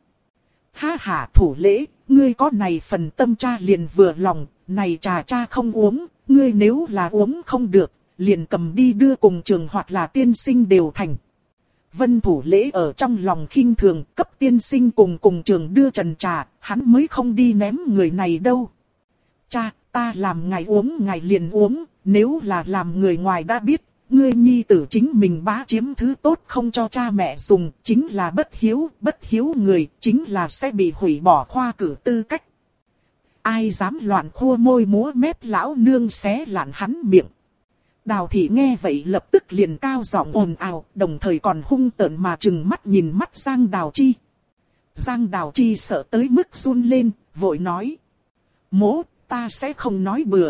Ha ha Thủ Lễ, ngươi có này phần tâm cha liền vừa lòng, này trà cha không uống, ngươi nếu là uống không được, liền cầm đi đưa cùng trường hoặc là tiên sinh đều thành. Vân Thủ Lễ ở trong lòng khinh thường, cấp tiên sinh cùng trường đưa trần trà, hắn mới không đi ném người này đâu. Cha, ta làm ngài uống ngài liền uống, nếu là làm người ngoài đã biết, ngươi nhi tử chính mình bá chiếm thứ tốt không cho cha mẹ dùng, chính là bất hiếu người, chính là sẽ bị hủy bỏ khoa cử tư cách. Ai dám loạn khua môi múa mép lão nương xé lạn hắn miệng. Đào thị nghe vậy lập tức liền cao giọng ồn ào, đồng thời còn hung tợn mà trừng mắt nhìn mắt Giang Đào Chi. Giang Đào Chi sợ tới mức run lên, vội nói. Mỗ, ta sẽ không nói bừa.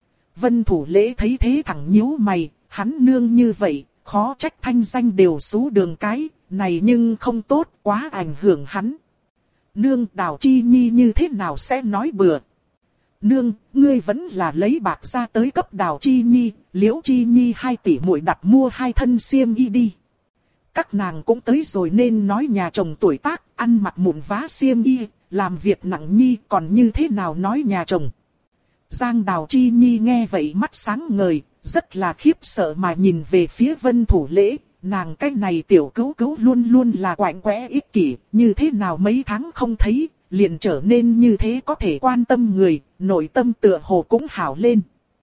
Vân Thủ Lễ thấy thế thẳng nhíu mày, hắn nương như vậy, khó trách thanh danh đều xú đường cái, này nhưng không tốt, quá ảnh hưởng hắn. Nương, Đào Chi Nhi như thế nào sẽ nói bừa? Nương, ngươi vẫn là lấy bạc ra tới cấp Đào Chi Nhi, Liễu Chi Nhi 2 tỷ muội đặt mua 2 thân xiêm y đi. Các nàng cũng tới rồi nên nói nhà chồng tuổi tác, ăn mặc mụn vá xiêm y, làm việc nặng nhi còn như thế nào nói nhà chồng. Giang Đào Chi Nhi nghe vậy mắt sáng ngời, rất là khiếp sợ mà nhìn về phía Vân Thủ Lễ. Nàng cái này tiểu cứu cứu luôn luôn là quạnh quẽ ích kỷ, như thế nào mấy tháng không thấy, liền trở nên như thế có thể quan tâm người, nội tâm tựa hồ cũng hảo lên.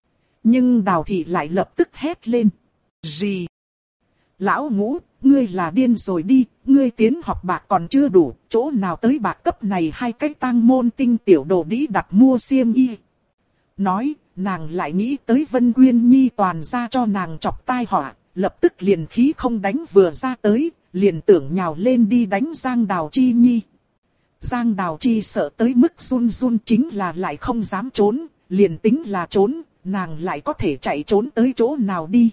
Nhưng Đào thị lại lập tức hét lên. Gì? Lão Ngũ, ngươi là điên rồi đi, ngươi tiến học bạc còn chưa đủ, chỗ nào tới bạc cấp này 2 cái tang môn tinh tiểu đồ đĩ đặt mua xiêm y. Nói, nàng lại nghĩ tới Vân Quyên Nhi toàn ra cho nàng chọc tai họa, lập tức liền khí không đánh vừa ra tới, liền tưởng nhào lên đi đánh Giang Đào Chi Nhi. Giang Đào Chi sợ tới mức run run, chính là lại không dám trốn, liền tính là trốn, nàng lại có thể chạy trốn tới chỗ nào đi.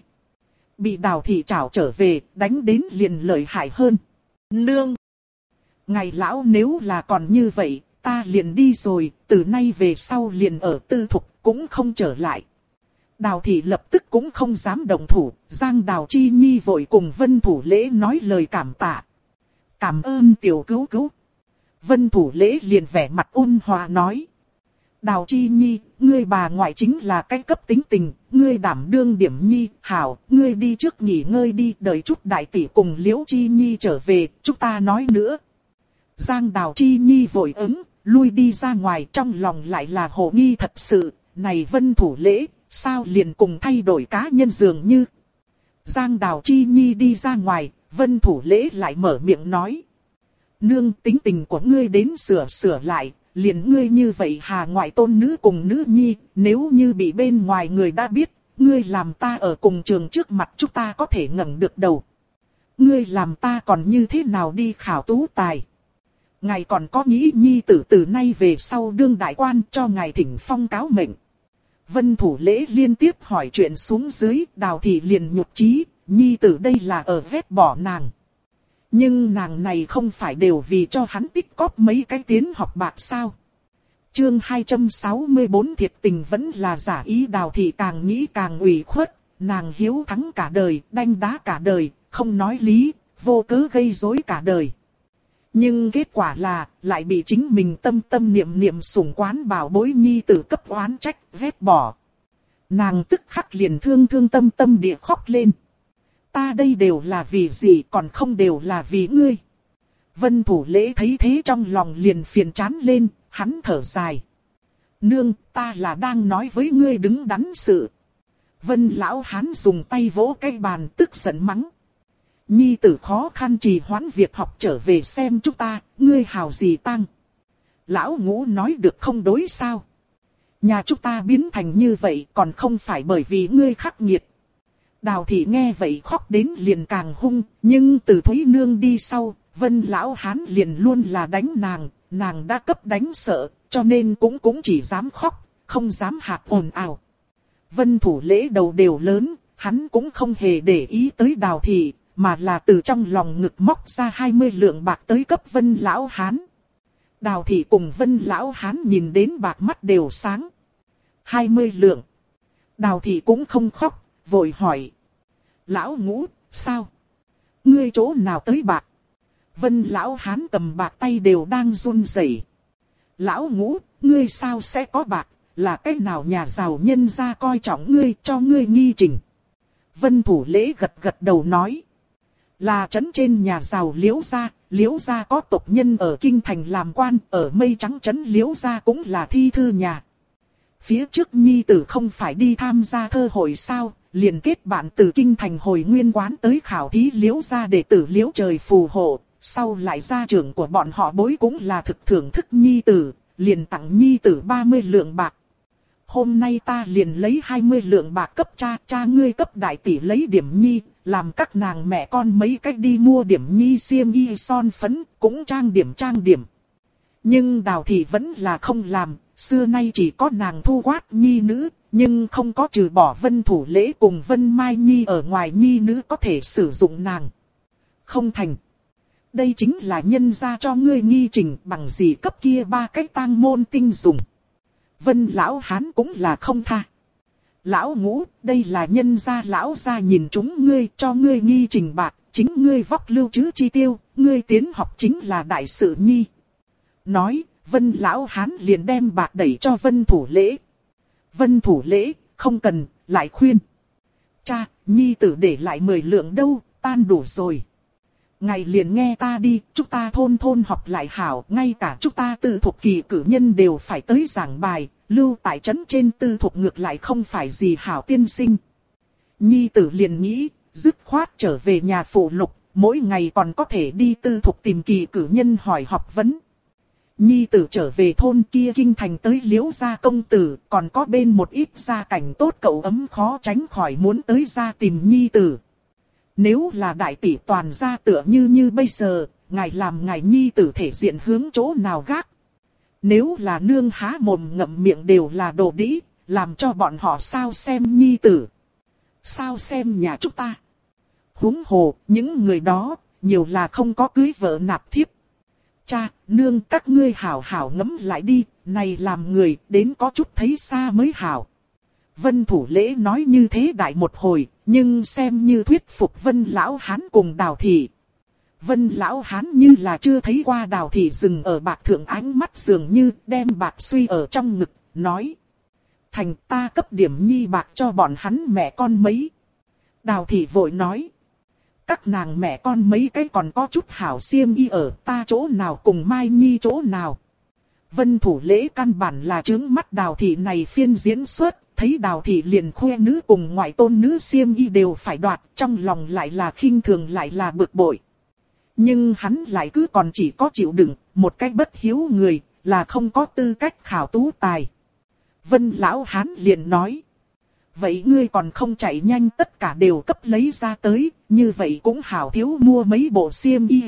Bị Đào thị trảo trở về, đánh đến liền lợi hại hơn. Nương! Ngày lão nếu là còn như vậy, ta liền đi rồi, từ nay về sau liền ở tư thục, cũng không trở lại. Đào thị lập tức cũng không dám động thủ, Giang Đào Chi Nhi vội cùng Vân Thủ Lễ nói lời cảm tạ. Cảm ơn tiểu cứu cứu. Vân Thủ Lễ liền vẻ mặt ôn hòa nói. Đào Chi Nhi, ngươi bà ngoại chính là cái cấp tính tình, ngươi đảm đương điểm nhi, hảo, ngươi đi trước nghỉ ngơi đi, đợi chút đại tỷ cùng Liễu Chi Nhi trở về, chúng ta nói nữa. Giang Đào Chi Nhi vội ứng, lui đi ra ngoài, trong lòng lại là hồ nghi thật sự, này Vân Thủ Lễ, sao liền cùng thay đổi cá nhân dường như. Giang Đào Chi Nhi đi ra ngoài, Vân Thủ Lễ lại mở miệng nói. Nương, tính tình của ngươi đến sửa lại, liền ngươi như vậy hà ngoại tôn nữ cùng nữ nhi, nếu như bị bên ngoài người đã biết, ngươi làm ta ở cùng trường trước mặt chúng ta có thể ngẩng được đầu. Ngươi làm ta còn như thế nào đi khảo tú tài. Ngài còn có nghĩ nhi tử từ nay về sau đương đại quan cho ngài thỉnh phong cáo mệnh. Vân Thủ Lễ liên tiếp hỏi chuyện xuống dưới, Đào Thị liền nhục chí, nhi tử đây là ở vét bỏ nàng. Nhưng nàng này không phải đều vì cho hắn tích cóp mấy cái tiến học bạc sao. Chương 264 thiệt tình vẫn là giả ý. Đào Thị càng nghĩ càng ủy khuất, nàng hiếu thắng cả đời, đanh đá cả đời, không nói lý, vô cớ gây rối cả đời. Nhưng kết quả là, lại bị chính mình tâm tâm niệm niệm sủng quán bảo bối nhi tử cấp oán trách, vét bỏ. Nàng tức khắc liền thương tâm tâm địa khóc lên. Ta đây đều là vì gì còn không đều là vì ngươi. Vân Thủ Lễ thấy thế trong lòng liền phiền chán lên, hắn thở dài. Nương, ta là đang nói với ngươi đứng đắn sự. Vân lão hán dùng tay vỗ cái bàn tức giận mắng. Nhi tử khó khăn trì hoãn việc học trở về xem chúng ta, ngươi hào gì tăng. Lão Ngũ nói được không đối sao. Nhà chúng ta biến thành như vậy còn không phải bởi vì ngươi khắc nghiệt. Đào Thị nghe vậy khóc đến liền càng hung, nhưng từ Thúy Nương đi sau, Vân lão hán liền luôn là đánh nàng đã cấp đánh sợ, cho nên cũng chỉ dám khóc, không dám hạt ồn ào. Vân Thủ Lễ đầu đều lớn, hắn cũng không hề để ý tới Đào Thị, mà là từ trong lòng ngực móc ra 20 lượng bạc tới cấp Vân lão hán. Đào Thị cùng Vân lão hán nhìn đến bạc mắt đều sáng. 20 lượng. Đào Thị cũng không khóc, vội hỏi. Lão Ngũ, sao? Ngươi chỗ nào tới bạc? Vân lão hán cầm bạc tay đều đang run rẩy. Lão Ngũ, ngươi sao sẽ có bạc? Là cái nào nhà giàu nhân gia coi trọng ngươi cho ngươi nghi trình? Vân Thủ Lễ gật đầu nói. Là trấn trên nhà giàu Liễu gia có tộc nhân ở kinh thành làm quan, ở Mây Trắng trấn Liễu gia cũng là thi thư nhà. Phía trước nhi tử không phải đi tham gia thơ hội sao, liền kết bạn từ kinh thành hồi nguyên quán tới khảo thí Liễu gia đệ tử Liễu trời phù hộ, sau lại gia trưởng của bọn họ bối cũng là thực thưởng thức nhi tử, liền tặng nhi tử 30 lượng bạc. Hôm nay ta liền lấy 20 lượng bạc cấp cha ngươi cấp đại tỷ lấy điểm nhi, làm các nàng mẹ con mấy cách đi mua điểm nhi xiêm y son phấn, cũng trang điểm. Nhưng Đào Thị vẫn là không làm, xưa nay chỉ có nàng thu quát nhi nữ, nhưng không có trừ bỏ Vân Thủ Lễ cùng Vân Mai Nhi ở ngoài nhi nữ có thể sử dụng nàng. Không thành. Đây chính là nhân gia cho ngươi nghi trình bằng gì cấp kia ba cái tang môn tinh dùng. Vân lão hán cũng là không tha. Lão Ngũ, đây là nhân gia lão gia nhìn chúng ngươi cho ngươi nghi trình bạc, chính ngươi vóc lưu trữ chi tiêu, ngươi tiến học chính là đại sự nhi. Nói, Vân lão hán liền đem bạc đẩy cho Vân Thủ Lễ. Vân Thủ Lễ, không cần, lại khuyên. Cha, nhi tử để lại 10 lượng đâu, tan đủ rồi. Ngài liền nghe ta đi, chúng ta thôn học lại hảo, ngay cả chúng ta tư thục kỳ cử nhân đều phải tới giảng bài, lưu tại trấn trên tư thục ngược lại không phải gì hảo tiên sinh. Nhi tử liền nghĩ, dứt khoát trở về nhà phụ lục, mỗi ngày còn có thể đi tư thục tìm kỳ cử nhân hỏi học vấn. Nhi tử trở về thôn kia kinh thành tới Liễu gia công tử, còn có bên một ít gia cảnh tốt cậu ấm khó tránh khỏi muốn tới gia tìm nhi tử. Nếu là đại tỷ toàn gia tựa như bây giờ, ngài làm ngài nhi tử thể diện hướng chỗ nào gác. Nếu là nương há mồm ngậm miệng đều là đồ đĩ, làm cho bọn họ sao xem nhi tử. Sao xem nhà chúng ta. Huống hồ, những người đó, nhiều là không có cưới vợ nạp thiếp. Cha, nương các ngươi hảo hảo ngẫm lại đi, này làm người đến có chút thấy xa mới hảo. Vân Thủ Lễ nói như thế đại một hồi, nhưng xem như thuyết phục Vân lão hán cùng Đào Thị. Vân lão hán như là chưa thấy qua Đào Thị dừng ở bạc thượng ánh mắt dường như đem bạc suy ở trong ngực, nói. Thành ta cấp điểm nhi bạc cho bọn hắn mẹ con mấy. Đào thị vội nói. Các nàng mẹ con mấy cái còn có chút hảo xiêm y ở ta chỗ nào cùng Mai Nhi chỗ nào. Vân Thủ Lễ căn bản là trướng mắt Đào thị này phiên diễn xuất. Thấy Đào thị liền khoe nữ cùng ngoại tôn nữ xiêm y đều phải đoạt. Trong lòng lại là khinh thường lại là bực bội. Nhưng hắn lại cứ còn chỉ có chịu đựng. Một cách bất hiếu người là không có tư cách khảo tú tài. Vân lão hán liền nói. Vậy ngươi còn không chạy nhanh tất cả đều cấp lấy ra tới, như vậy cũng hảo thiếu mua mấy bộ xiêm y.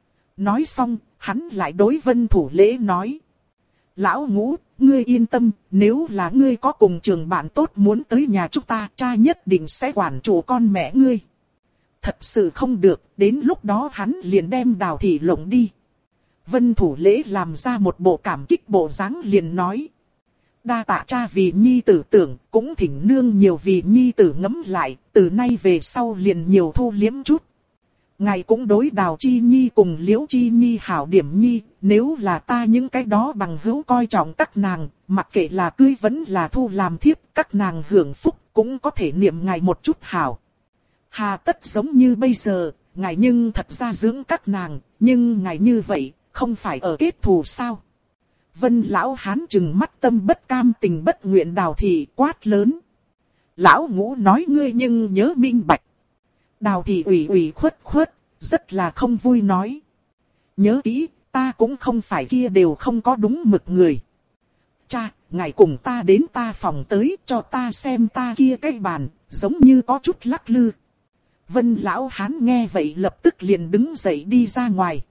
Nói xong, hắn lại đối Vân Thủ Lễ nói. Lão Ngũ, ngươi yên tâm, nếu là ngươi có cùng trường bạn tốt muốn tới nhà chúng ta, cha nhất định sẽ quản chủ con mẹ ngươi. Thật sự không được, đến lúc đó hắn liền đem Đào thị lộng đi. Vân Thủ Lễ làm ra một bộ cảm kích bộ dáng liền nói. Đa tạ cha vì nhi tử tưởng, cũng thỉnh nương nhiều vì nhi tử ngẫm lại, từ nay về sau liền nhiều thu liếm chút. Ngài cũng đối Đào Chi Nhi cùng Liễu Chi Nhi hảo điểm nhi, nếu là ta những cái đó bằng hữu coi trọng các nàng, mặc kệ là cưới vẫn là thu làm thiếp, các nàng hưởng phúc cũng có thể niệm ngài một chút hảo. Hà tất giống như bây giờ, ngài nhưng thật ra dưỡng các nàng, nhưng ngài như vậy, không phải ở kết thù sao? Vân lão hán trừng mắt tâm bất cam tình bất nguyện Đào thị quát lớn. Lão Ngũ nói ngươi nhưng nhớ minh bạch. Đào thị ủy khuất, rất là không vui nói. Nhớ kỹ, ta cũng không phải kia đều không có đúng mực người. Cha, ngài cùng ta đến ta phòng tới cho ta xem ta kia cái bàn, giống như có chút lắc lư. Vân lão hán nghe vậy lập tức liền đứng dậy đi ra ngoài.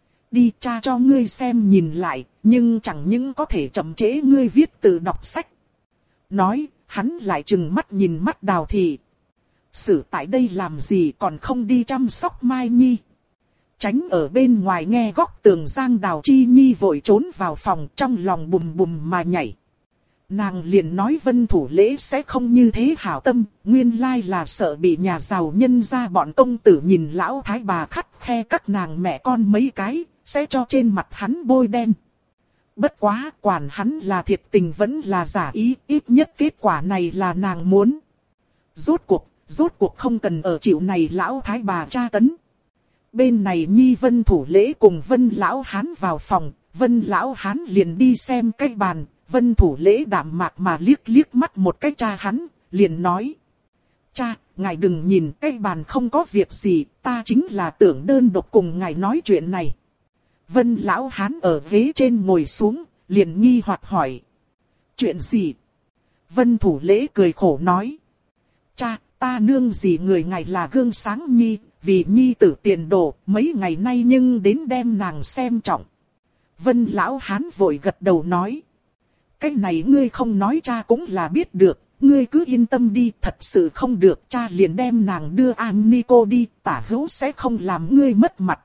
Đi cha cho ngươi xem nhìn lại, nhưng chẳng những có thể chậm trễ ngươi viết tự đọc sách. Nói, hắn lại trừng mắt nhìn mắt Đào thị. Sử tại đây làm gì còn không đi chăm sóc Mai Nhi. Tránh ở bên ngoài nghe góc tường Giang Đào Chi Nhi vội trốn vào phòng trong lòng bùm bùm mà nhảy. Nàng liền nói Vân Thủ Lễ sẽ không như thế hảo tâm, nguyên lai là sợ bị nhà giàu nhân ra bọn công tử nhìn lão thái bà khắt khe các nàng mẹ con mấy cái, sẽ cho trên mặt hắn bôi đen. Bất quá quản hắn là thiệt tình vẫn là giả ý, ít nhất kết quả này là nàng muốn. Rốt cuộc không cần ở chịu này lão thái bà tra tấn. Bên này Nhi Vân Thủ Lễ cùng Vân lão hán vào phòng, Vân lão hán liền đi xem cái bàn, Vân Thủ Lễ đạm mạc mà liếc mắt một cái cha hắn, liền nói. Cha, ngài đừng nhìn cái bàn không có việc gì, ta chính là tưởng đơn độc cùng ngài nói chuyện này. Vân lão hán ở ghế trên ngồi xuống, liền nghi hoặc hỏi. Chuyện gì? Vân Thủ Lễ cười khổ nói. Cha, ta nương gì người ngài là gương sáng Nhi, vì Nhi tử tiền đồ, mấy ngày nay nhưng đến đem nàng xem trọng. Vân lão hán vội gật đầu nói. Cái này ngươi không nói cha cũng là biết được, ngươi cứ yên tâm đi, thật sự không được cha liền đem nàng đưa An Nico đi, Tả Hữu sẽ không làm ngươi mất mặt.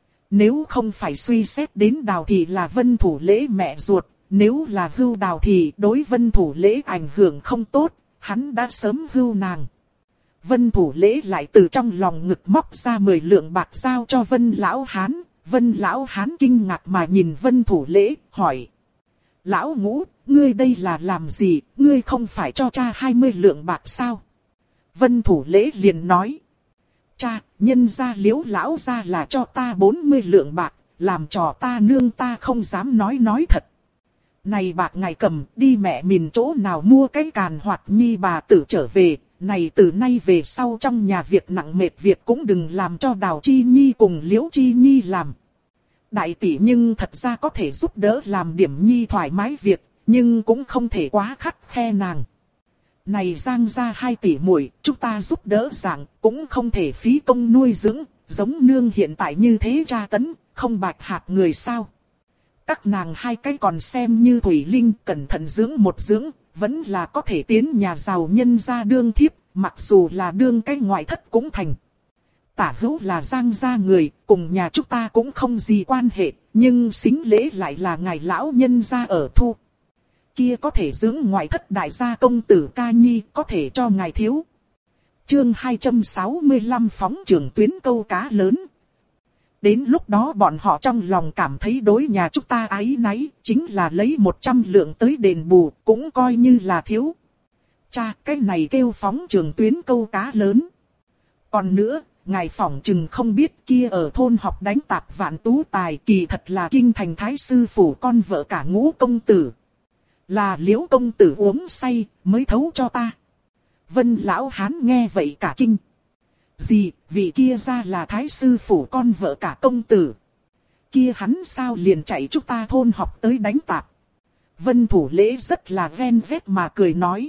Nếu không phải suy xét đến Đào thị là Vân Thủ Lễ mẹ ruột, nếu là hưu Đào thị đối Vân Thủ Lễ ảnh hưởng không tốt, hắn đã sớm hưu nàng. Vân Thủ Lễ lại từ trong lòng ngực móc ra 10 lượng bạc giao cho Vân lão hán. Vân lão hán kinh ngạc mà nhìn Vân Thủ Lễ, hỏi. Lão Ngũ, ngươi đây là làm gì, ngươi không phải cho cha 20 lượng bạc sao? Vân Thủ Lễ liền nói. Cha, nhân gia Liễu lão gia là cho ta 40 lượng bạc, làm trò ta nương ta không dám nói thật. Này bạc ngài cầm, đi mẹ mình chỗ nào mua cái càn hoạt Nhi bà tử trở về, này từ nay về sau trong nhà việc nặng mệt việc cũng đừng làm cho Đào Chi Nhi cùng Liễu Chi Nhi làm. Đại tỷ nhưng thật ra có thể giúp đỡ làm điểm Nhi thoải mái việc, nhưng cũng không thể quá khắt khe nàng. Này Giang gia 2 tỷ muội, chúng ta giúp đỡ dạng, cũng không thể phí công nuôi dưỡng, giống nương hiện tại như thế tra tấn, không bạch hạt người sao. Các nàng 2 cái còn xem như Thủy Linh cẩn thận dưỡng một dưỡng, vẫn là có thể tiến nhà giàu nhân gia đương thiếp, mặc dù là đương cái ngoại thất cũng thành. Tả Hữu là Giang gia người, cùng nhà chúng ta cũng không gì quan hệ, nhưng xính lễ lại là ngài lão nhân gia ở thu. Kia có thể dưỡng ngoại thất đại gia công tử Ca Nhi, có thể cho ngài thiếu. Chương 265 phóng trường tuyến câu cá lớn. Đến lúc đó bọn họ trong lòng cảm thấy đối nhà chúng ta áy náy, chính là lấy 100 lượng tới đền bù, cũng coi như là thiếu. Cha, cái này kêu phóng trường tuyến câu cá lớn. Còn nữa, ngài phỏng chừng không biết kia ở thôn học đánh tạp Vạn Tú Tài kỳ thật là kinh thành thái sư phủ con vợ cả Ngũ công tử. Là Liễu công tử uống say mới thấu cho ta. Vân lão hán nghe vậy cả kinh. Gì, vị kia ra là thái sư phủ con vợ cả công tử. Kia hắn sao liền chạy chúng ta thôn học tới đánh tạp. Vân thủ lễ rất là ven vét mà cười nói.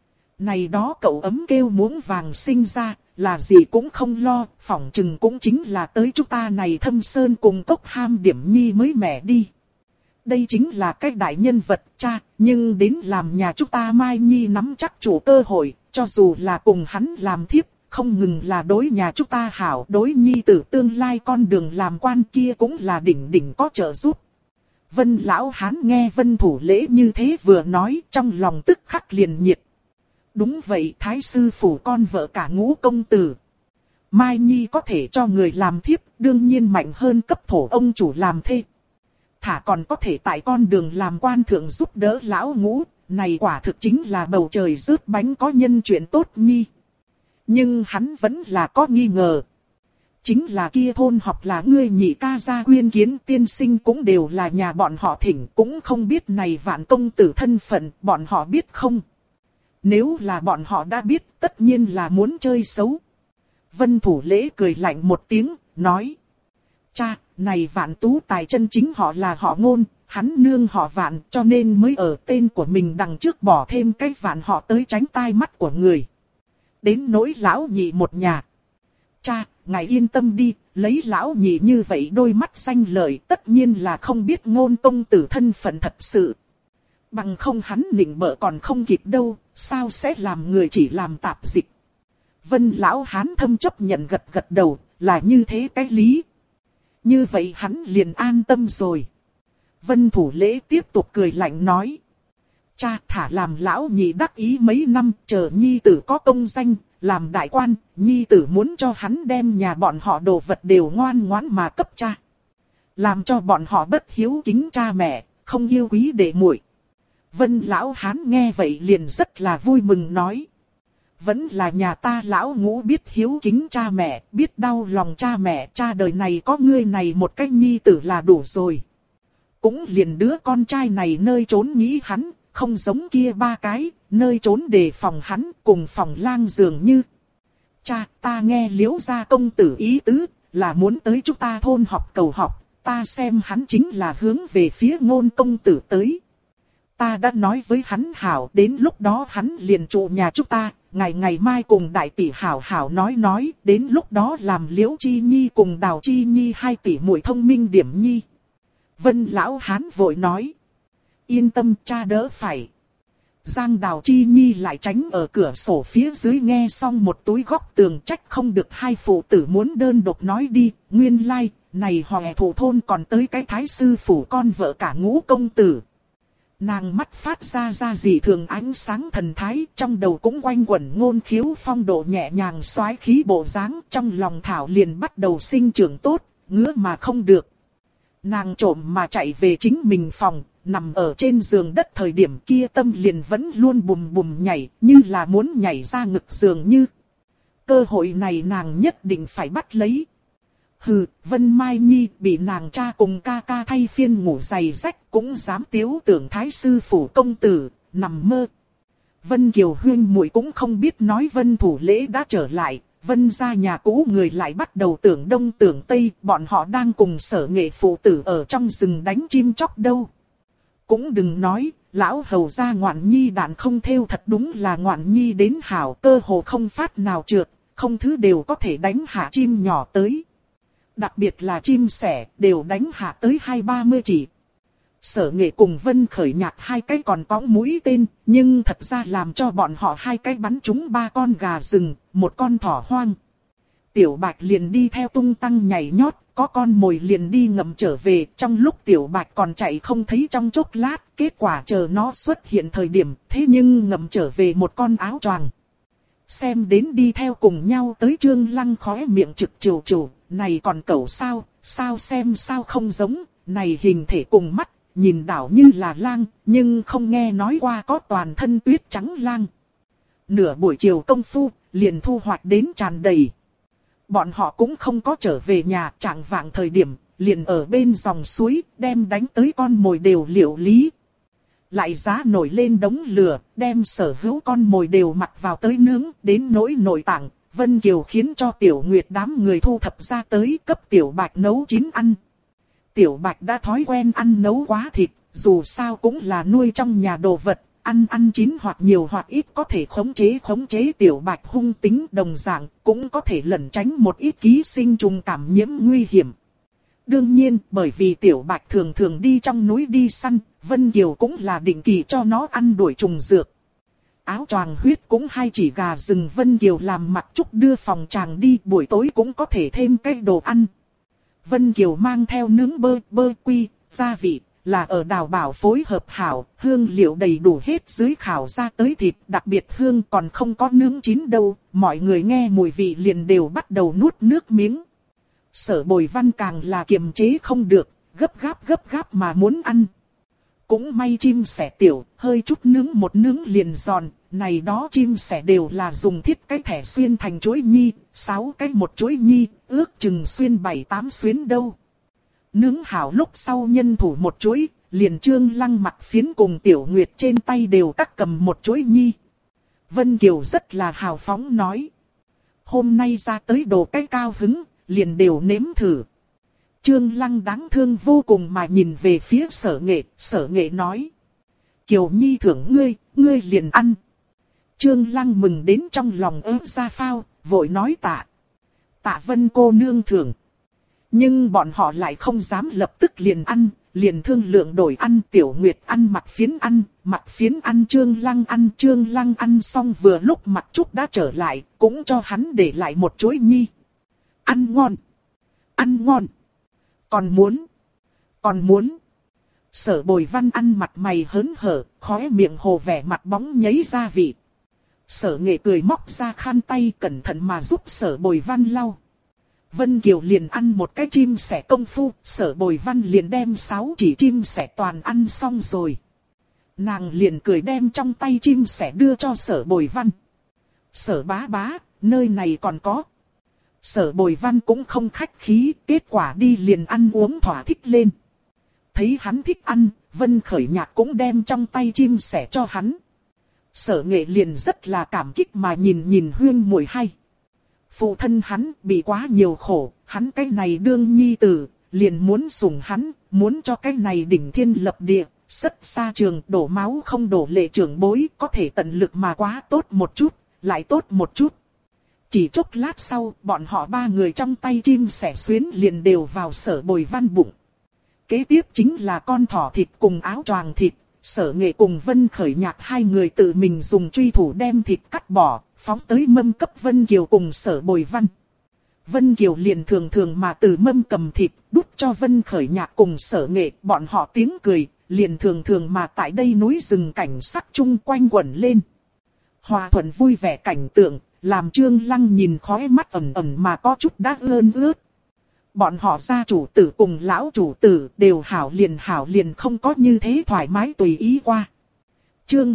Này đó cậu ấm kêu muỗng vàng sinh ra, là gì cũng không lo, phỏng chừng cũng chính là tới chúng ta này Thâm Sơn cùng Cốc Ham điểm nhi mới mẻ đi. Đây chính là cái đại nhân vật cha, nhưng đến làm nhà chúng ta Mai Nhi nắm chắc chủ cơ hội, cho dù là cùng hắn làm thiếp, không ngừng là đối nhà chúng ta hảo, đối nhi tử tương lai con đường làm quan kia cũng là đỉnh đỉnh có trợ giúp. Vân lão hán nghe Vân thủ lễ như thế vừa nói, trong lòng tức khắc liền nhiệt. Đúng vậy, thái sư phủ con vợ cả Ngũ công tử. Mai Nhi có thể cho người làm thiếp, đương nhiên mạnh hơn cấp thổ ông chủ làm thê. Thả còn có thể tại con đường làm quan thượng giúp đỡ lão Ngũ, này quả thực chính là bầu trời rớt bánh có nhân chuyện tốt nhi. Nhưng hắn vẫn là có nghi ngờ. Chính là kia thôn học là ngươi nhị ca gia Quyên Kiến tiên sinh cũng đều là nhà bọn họ thỉnh, cũng không biết này Vạn công tử thân phận, bọn họ biết không? Nếu là bọn họ đã biết, tất nhiên là muốn chơi xấu. Vân thủ lễ cười lạnh một tiếng, nói. Cha, này Vạn Tú Tài chân chính họ là họ Ngôn, hắn nương họ Vạn, cho nên mới ở tên của mình đằng trước bỏ thêm cái Vạn họ tới tránh tai mắt của người. Đến nỗi lão nhị một nhà. Cha, ngài yên tâm đi, lấy lão nhị như vậy đôi mắt xanh lợi tất nhiên là không biết Ngôn công tử thân phận thật sự. Bằng không hắn nịnh bợ còn không kịp đâu, sao sẽ làm người chỉ làm tạp dịch. Vân lão hán thâm chấp nhận gật gật đầu, là như thế cái lý. Như vậy hắn liền an tâm rồi. Vân thủ lễ tiếp tục cười lạnh nói. Cha thả làm lão nhị đắc ý mấy năm, chờ nhi tử có công danh, làm đại quan, nhi tử muốn cho hắn đem nhà bọn họ đồ vật đều ngoan ngoãn mà cấp cha. Làm cho bọn họ bất hiếu kính cha mẹ, không yêu quý đệ muội. Vân lão hán nghe vậy liền rất là vui mừng nói. Vẫn là nhà ta lão Ngũ biết hiếu kính cha mẹ, biết đau lòng cha mẹ, cha đời này có ngươi này một cách nhi tử là đủ rồi. Cũng liền đứa con trai này nơi trốn nghĩ hắn, không giống kia ba cái, nơi trốn đề phòng hắn cùng phòng lang dường như. Cha, ta nghe Liễu gia công tử ý tứ, là muốn tới chúng ta thôn học cầu học, ta xem hắn chính là hướng về phía Ngôn công tử tới. Ta đã nói với hắn hảo, đến lúc đó hắn liền trụ nhà chúng ta, ngày mai cùng đại tỷ hảo hảo nói, đến lúc đó làm Liễu Chi Nhi cùng Đào Chi Nhi hai tỷ muội thông minh điểm nhi. Vân lão hán vội nói. Yên tâm cha đỡ phải. Giang Đào Chi Nhi lại tránh ở cửa sổ phía dưới nghe xong một túi góc tường trách không được hai phụ tử muốn đơn độc nói đi, nguyên lai, này họ thủ thôn còn tới cái thái sư phủ con vợ cả Ngũ công tử. Nàng mắt phát ra dị thường ánh sáng thần thái, trong đầu cũng quanh quẩn Ngôn Khiếu phong độ nhẹ nhàng xoái khí bộ dáng, trong lòng thảo liền bắt đầu sinh trưởng tốt, ngứa mà không được. Nàng trộm mà chạy về chính mình phòng, nằm ở trên giường đất thời điểm kia tâm liền vẫn luôn bùm bùm nhảy, như là muốn nhảy ra ngực giường như. Cơ hội này nàng nhất định phải bắt lấy. Hừ, Vân Mai Nhi bị nàng cha cùng ca ca thay phiên ngủ giày rách cũng dám tiếu tưởng thái sư phủ công tử, nằm mơ. Vân Kiều Huyên muội cũng không biết nói Vân thủ lễ đã trở lại, Vân gia nhà cũ người lại bắt đầu tưởng đông tưởng tây, bọn họ đang cùng Sở Nghệ phụ tử ở trong rừng đánh chim chóc đâu. Cũng đừng nói, lão hầu gia ngoạn nhi đạn không theo thật đúng là ngoạn nhi đến hảo, cơ hồ không phát nào trượt, không thứ đều có thể đánh hạ chim nhỏ tới. Đặc biệt là chim sẻ, đều đánh hạ tới 20-30 chỉ. Sở Nghệ cùng Vân Khởi nhạc hai cái còn cõng mũi tên, nhưng thật ra làm cho bọn họ hai cái bắn trúng 3 con gà rừng, 1 con thỏ hoang. Tiểu Bạch liền đi theo tung tăng nhảy nhót, có con mồi liền đi ngậm trở về, trong lúc Tiểu Bạch còn chạy không thấy trong chốc lát, kết quả chờ nó xuất hiện thời điểm, thế nhưng ngậm trở về 1 con áo choàng. Xem đến đi theo cùng nhau tới Trương Lăng khóe miệng trực trừ, này còn cẩu sao, sao xem sao không giống, này hình thể cùng mắt, nhìn đảo như là lang, nhưng không nghe nói qua có toàn thân tuyết trắng lang. Nửa buổi chiều công phu, liền thu hoạch đến tràn đầy. Bọn họ cũng không có trở về nhà, trạng vạng thời điểm, liền ở bên dòng suối, đem đánh tới con mồi đều liệu lý. Lại giá nổi lên đống lửa, đem sở hữu con mồi đều mặc vào tới nướng, đến nỗi nội tạng, Vân Kiều khiến cho Tiểu Nguyệt đám người thu thập ra tới cấp Tiểu Bạch nấu chín ăn. Tiểu Bạch đã thói quen ăn nấu quá thịt, dù sao cũng là nuôi trong nhà đồ vật, ăn chín hoặc nhiều hoặc ít có thể khống chế Tiểu Bạch hung tính đồng dạng, cũng có thể lẩn tránh một ít ký sinh trùng cảm nhiễm nguy hiểm. Đương nhiên, bởi vì Tiểu Bạch thường thường đi trong núi đi săn, Vân Kiều cũng là định kỳ cho nó ăn đuổi trùng dược. Áo choàng huyết cũng hay chỉ gà rừng Vân Kiều làm mặc trúc đưa phòng chàng đi, buổi tối cũng có thể thêm cái đồ ăn. Vân Kiều mang theo nướng bơ quy, gia vị, là ở Đào Bảo phối hợp hảo, hương liệu đầy đủ hết dưới khảo ra tới thịt, đặc biệt hương còn không có nướng chín đâu, mọi người nghe mùi vị liền đều bắt đầu nuốt nước miếng. Sở Bồi Văn càng là kiềm chế không được, gấp gáp mà muốn ăn. Cũng may chim sẻ tiểu, hơi chút nướng một nướng liền giòn, này đó chim sẻ đều là dùng thiết cái thẻ xuyên thành chuỗi nhi, 6 cái một chuỗi nhi, ước chừng xuyên 7-8 xuyến đâu. Nướng hảo lúc sau nhân thủ một chuỗi, liền Trương Lăng mặt phiến cùng Tiểu Nguyệt trên tay đều cắt cầm một chuỗi nhi. Vân Kiều rất là hào phóng nói. Hôm nay ra tới đồ cái cao hứng, liền đều nếm thử. Trương Lăng đáng thương vô cùng mà nhìn về phía Sở Nghệ nói. Kiều Nhi thưởng ngươi liền ăn. Trương Lăng mừng đến trong lòng ra phao, vội nói tạ Vân cô nương thưởng. Nhưng bọn họ lại không dám lập tức liền ăn, liền thương lượng đổi ăn. Tiểu Nguyệt ăn mặt phiến ăn Trương Lăng ăn xong vừa lúc mặt trúc đã trở lại, cũng cho hắn để lại một chuỗi nhi. Ăn ngon. Còn muốn. Sở Bồi Văn ăn mặt mày hớn hở, khóe miệng hồ vẻ mặt bóng nhấy gia vị. Sở Nghệ cười móc ra khăn tay cẩn thận mà giúp Sở Bồi Văn lau. Vân Kiều liền ăn một cái chim sẻ công phu, Sở Bồi Văn liền đem 6 chỉ chim sẻ toàn ăn xong rồi. Nàng liền cười đem trong tay chim sẻ đưa cho Sở Bồi Văn. Sở bá, nơi này còn có. Sở Bồi Văn cũng không khách khí, kết quả đi liền ăn uống thỏa thích lên. Thấy hắn thích ăn, Vân Khởi Nhạc cũng đem trong tay chim sẻ cho hắn. Sở Nghệ liền rất là cảm kích mà nhìn Huyên muội hay. Phụ thân hắn bị quá nhiều khổ, hắn cái này đương nhi tử, liền muốn sủng hắn, muốn cho cái này đỉnh thiên lập địa, rất xa trường đổ máu không đổ lệ trưởng bối, có thể tận lực mà quá tốt một chút, lại tốt một chút. Chỉ chốc lát sau, bọn họ 3 người trong tay chim sẻ xuyến liền đều vào Sở Bồi Văn bụng. Kế tiếp chính là con thỏ thịt cùng áo choàng thịt, Sở Nghệ cùng Vân Khởi Nhạc 2 người tự mình dùng truy thủ đem thịt cắt bỏ, phóng tới mâm cấp Vân Kiều cùng Sở Bồi Văn. Vân Kiều liền thường mà từ mâm cầm thịt, đút cho Vân Khởi Nhạc cùng Sở Nghệ, bọn họ tiếng cười, liền thường mà tại đây núi rừng cảnh sắc chung quanh quẩn lên. Hòa thuận vui vẻ cảnh tượng, làm Trương Lăng nhìn khóe mắt ẩn mà có chút đã ướt. Bọn họ gia chủ tử cùng lão chủ tử đều hảo liền không có như thế thoải mái tùy ý qua. Chương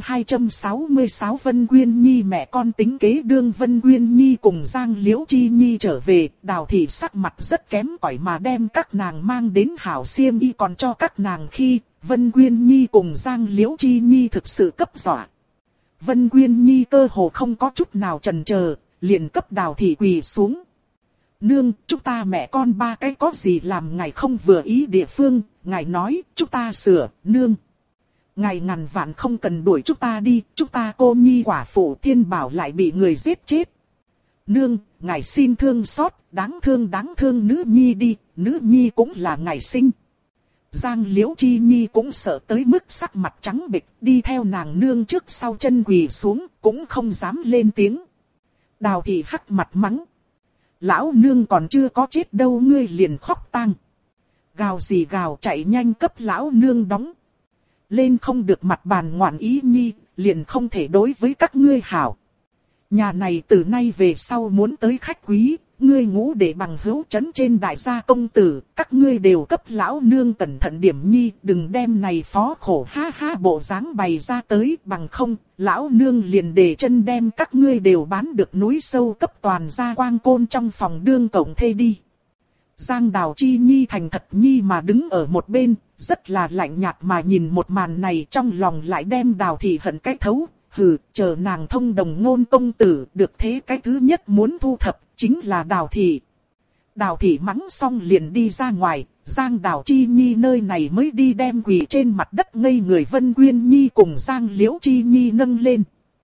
266 Vân Quyên Nhi mẹ con tính kế đương Vân Quyên Nhi cùng Giang Liễu Chi Nhi trở về, Đào Thị sắc mặt rất kém cỏi mà đem các nàng mang đến hảo xiêm y còn cho các nàng khi Vân Quyên Nhi cùng Giang Liễu Chi Nhi thực sự cấp dọa. Vân Quyên Nhi cơ hồ không có chút nào chần chờ, liền cấp Đào Thị quỳ xuống. Nương, chúng ta mẹ con 3 cái có gì làm ngài không vừa ý địa phương, ngài nói, chúng ta sửa, nương. Ngài ngàn vạn không cần đuổi chúng ta đi, chúng ta cô nhi quả phụ Thiên Bảo lại bị người giết chết. Nương, ngài xin thương xót, đáng thương nữ nhi đi, nữ nhi cũng là ngài sinh. Giang Liễu Chi Nhi cũng sợ tới mức sắc mặt trắng bệch, đi theo nàng nương trước sau chân quỳ xuống, cũng không dám lên tiếng. Đào Thị hắc mặt mắng. Lão nương còn chưa có chết đâu ngươi liền khóc tang. Gào gì gào chạy nhanh cấp lão nương đóng. Lên không được mặt bàn ngoạn ý nhi, liền không thể đối với các ngươi hảo. Nhà này từ nay về sau muốn tới khách quý, ngươi ngũ để bằng hữu trấn trên đại gia công tử, các ngươi đều cấp lão nương cẩn thận điểm nhi, đừng đem này phó khổ ha ha bộ dáng bày ra tới, bằng không, lão nương liền để chân đem các ngươi đều bán được núi sâu cấp toàn gia quang côn trong phòng đương cổng thê đi. Giang Đào Chi Nhi thành thật nhi mà đứng ở một bên, rất là lạnh nhạt mà nhìn một màn này, trong lòng lại đem Đào Thị hận cái thấu. Hừ, chờ nàng thông đồng ngôn công tử, được thế cái thứ nhất muốn thu thập, chính là Đào Thị. Đào Thị mắng xong liền đi ra ngoài, Giang Đào Chi Nhi nơi này mới đi đem quỳ trên mặt đất ngây người Vân Quyên Nhi cùng Giang Liễu Chi Nhi nâng lên.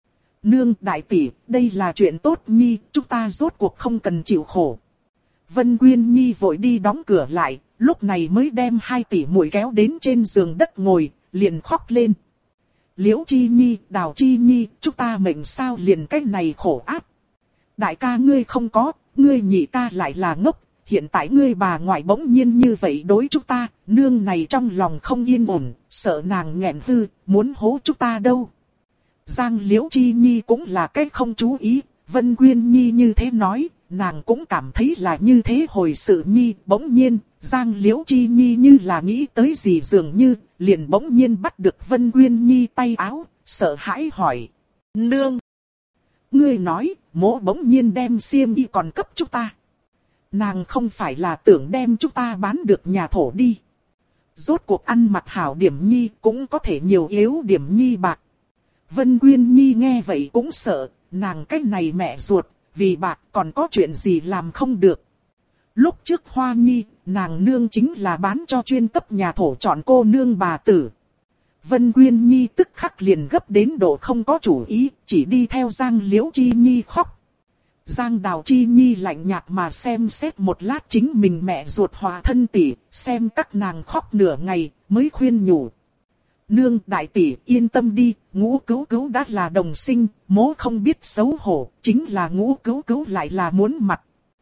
Nương đại tỷ, đây là chuyện tốt nhi, chúng ta rốt cuộc không cần chịu khổ. Vân Quyên Nhi vội đi đóng cửa lại, lúc này mới đem 2 tỷ muội kéo đến trên giường đất ngồi, liền khóc lên. Liễu Chi Nhi, Đào Chi Nhi, chúng ta mệnh sao liền cái này khổ áp. Đại ca ngươi không có, ngươi nhị ca lại là ngốc, hiện tại ngươi bà ngoại bỗng nhiên như vậy đối chúng ta, nương này trong lòng không yên ổn, sợ nàng nghẹn hư, muốn hố chúng ta đâu. Giang Liễu Chi Nhi cũng là cái không chú ý, Vân Quyên Nhi như thế nói, nàng cũng cảm thấy là như thế hồi sự nhi, bỗng nhiên, Giang Liễu Chi Nhi như là nghĩ tới gì dường như, liền bỗng nhiên bắt được Vân Quyên Nhi tay áo, sợ hãi hỏi. Nương! Ngươi nói, mỗ bỗng nhiên đem xiêm y còn cấp chúng ta. Nàng không phải là tưởng đem chúng ta bán được nhà thổ đi. Rốt cuộc ăn mặc hảo điểm nhi cũng có thể nhiều yếu điểm nhi bạc. Vân Quyên Nhi nghe vậy cũng sợ, nàng cái này mẹ ruột, vì bạc còn có chuyện gì làm không được. Lúc trước Hoa Nhi, nàng nương chính là bán cho chuyên cấp nhà thổ chọn cô nương bà tử. Vân Quyên Nhi tức khắc liền gấp đến độ không có chủ ý, chỉ đi theo Giang Liễu Chi Nhi khóc. Giang Đào Chi Nhi lạnh nhạt mà xem xét một lát chính mình mẹ ruột hòa thân tỷ, xem các nàng khóc nửa ngày, mới khuyên nhủ. Nương đại tỷ yên tâm đi, Ngũ Cứu Cứu đã là đồng sinh, mỗ không biết xấu hổ, chính là Ngũ Cứu Cứu lại là muốn mặt.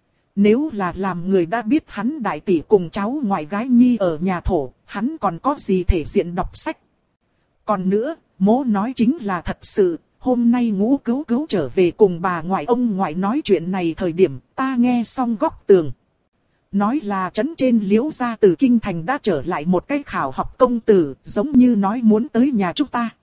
Nếu là làm người đã biết hắn đại tỷ cùng cháu ngoại gái Nhi ở nhà thổ, hắn còn có gì thể diện đọc sách. Còn nữa, mỗ nói chính là thật sự, hôm nay Ngũ Cứu Cứu trở về cùng bà ngoại ông ngoại nói chuyện này thời điểm ta nghe xong góc tường. Nói là trấn trên Liễu gia từ kinh thành đã trở lại một cái khảo học công tử, giống như nói muốn tới nhà chúng ta.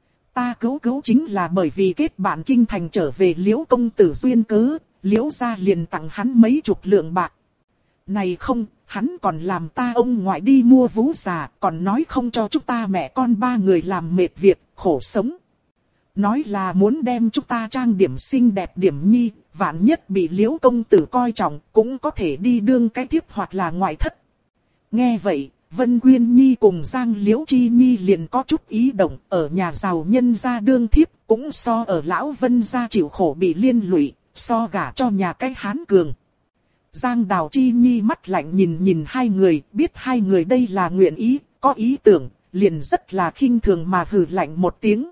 Ta Cứu Cứu chính là bởi vì kết bạn kinh thành trở về Liễu công tử duyên cớ, Liễu gia liền tặng hắn mấy chục lượng bạc. Này không, hắn còn làm ta ông ngoại đi mua vú già, còn nói không cho chúng ta mẹ con 3 người làm mệt việc, khổ sống. Nói là muốn đem chúng ta trang điểm xinh đẹp điểm nhi, vạn nhất bị Liễu công tử coi trọng, cũng có thể đi đương cái thiếp hoặc là ngoại thất. Nghe vậy, Vân Quyên Nhi cùng Giang Liễu Chi Nhi liền có chút ý động, ở nhà giàu nhân gia đương thiếp, cũng so ở lão Vân gia chịu khổ bị liên lụy, so gả cho nhà cái hán cường. Giang Đào Chi Nhi mắt lạnh nhìn 2 người, biết 2 người đây là nguyện ý, có ý tưởng, liền rất là khinh thường mà hừ lạnh một tiếng.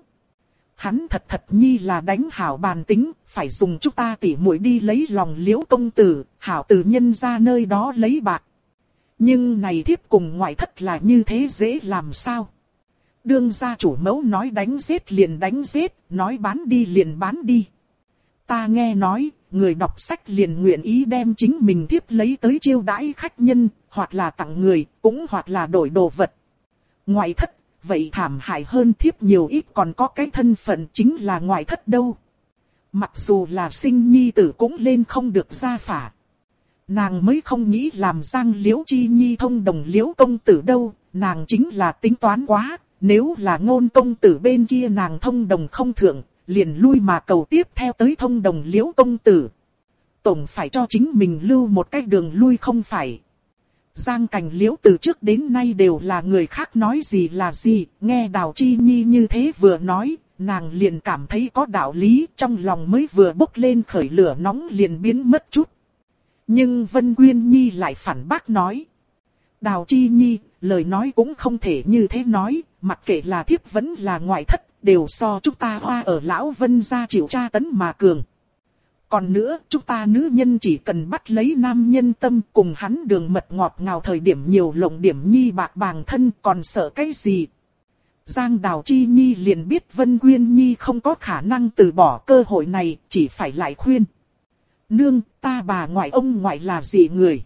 Hắn thật nhi là đánh hảo bàn tính, phải dùng chúng ta tỉ muội đi lấy lòng Liễu công tử, hảo từ nhân ra nơi đó lấy bạc. Nhưng này thiếp cùng ngoại thất là như thế dễ làm sao? Đương gia chủ mẫu nói đánh giết liền đánh giết, nói bán đi liền bán đi. Ta nghe nói, người đọc sách liền nguyện ý đem chính mình thiếp lấy tới chiêu đãi khách nhân, hoặc là tặng người, cũng hoặc là đổi đồ vật. Ngoại thất, vậy thảm hại hơn thiếp nhiều ít còn có cái thân phận chính là ngoại thất đâu. Mặc dù là sinh nhi tử cũng lên không được gia phả. Nàng mới không nghĩ làm Giang Liễu Chi Nhi thông đồng Liễu công tử đâu, nàng chính là tính toán quá, nếu là Ngôn công tử bên kia nàng thông đồng không thượng, liền lui mà cầu tiếp theo tới thông đồng Liễu công tử. Tổng phải cho chính mình lưu một cái đường lui không phải. Giang Cảnh Liễu từ trước đến nay đều là người khác nói gì là gì, nghe Đào Chi Nhi như thế vừa nói, nàng liền cảm thấy có đạo lý, trong lòng mới vừa bốc lên khởi lửa nóng liền biến mất chút. Nhưng Vân Quyên Nhi lại phản bác nói. Đào Chi Nhi, lời nói cũng không thể như thế nói, mặc kệ là thiếp vẫn là ngoại thất, đều so chúng ta Hoa ở lão Vân gia chịu tra tấn mà cường. Còn nữa, chúng ta nữ nhân chỉ cần bắt lấy nam nhân tâm cùng hắn đường mật ngọt ngào thời điểm nhiều lộng điểm nhi bạc bàng thân còn sợ cái gì. Giang Đào Chi Nhi liền biết Vân Quyên Nhi không có khả năng từ bỏ cơ hội này, chỉ phải lại khuyên. Nương, ta bà ngoại ông ngoại là gì người?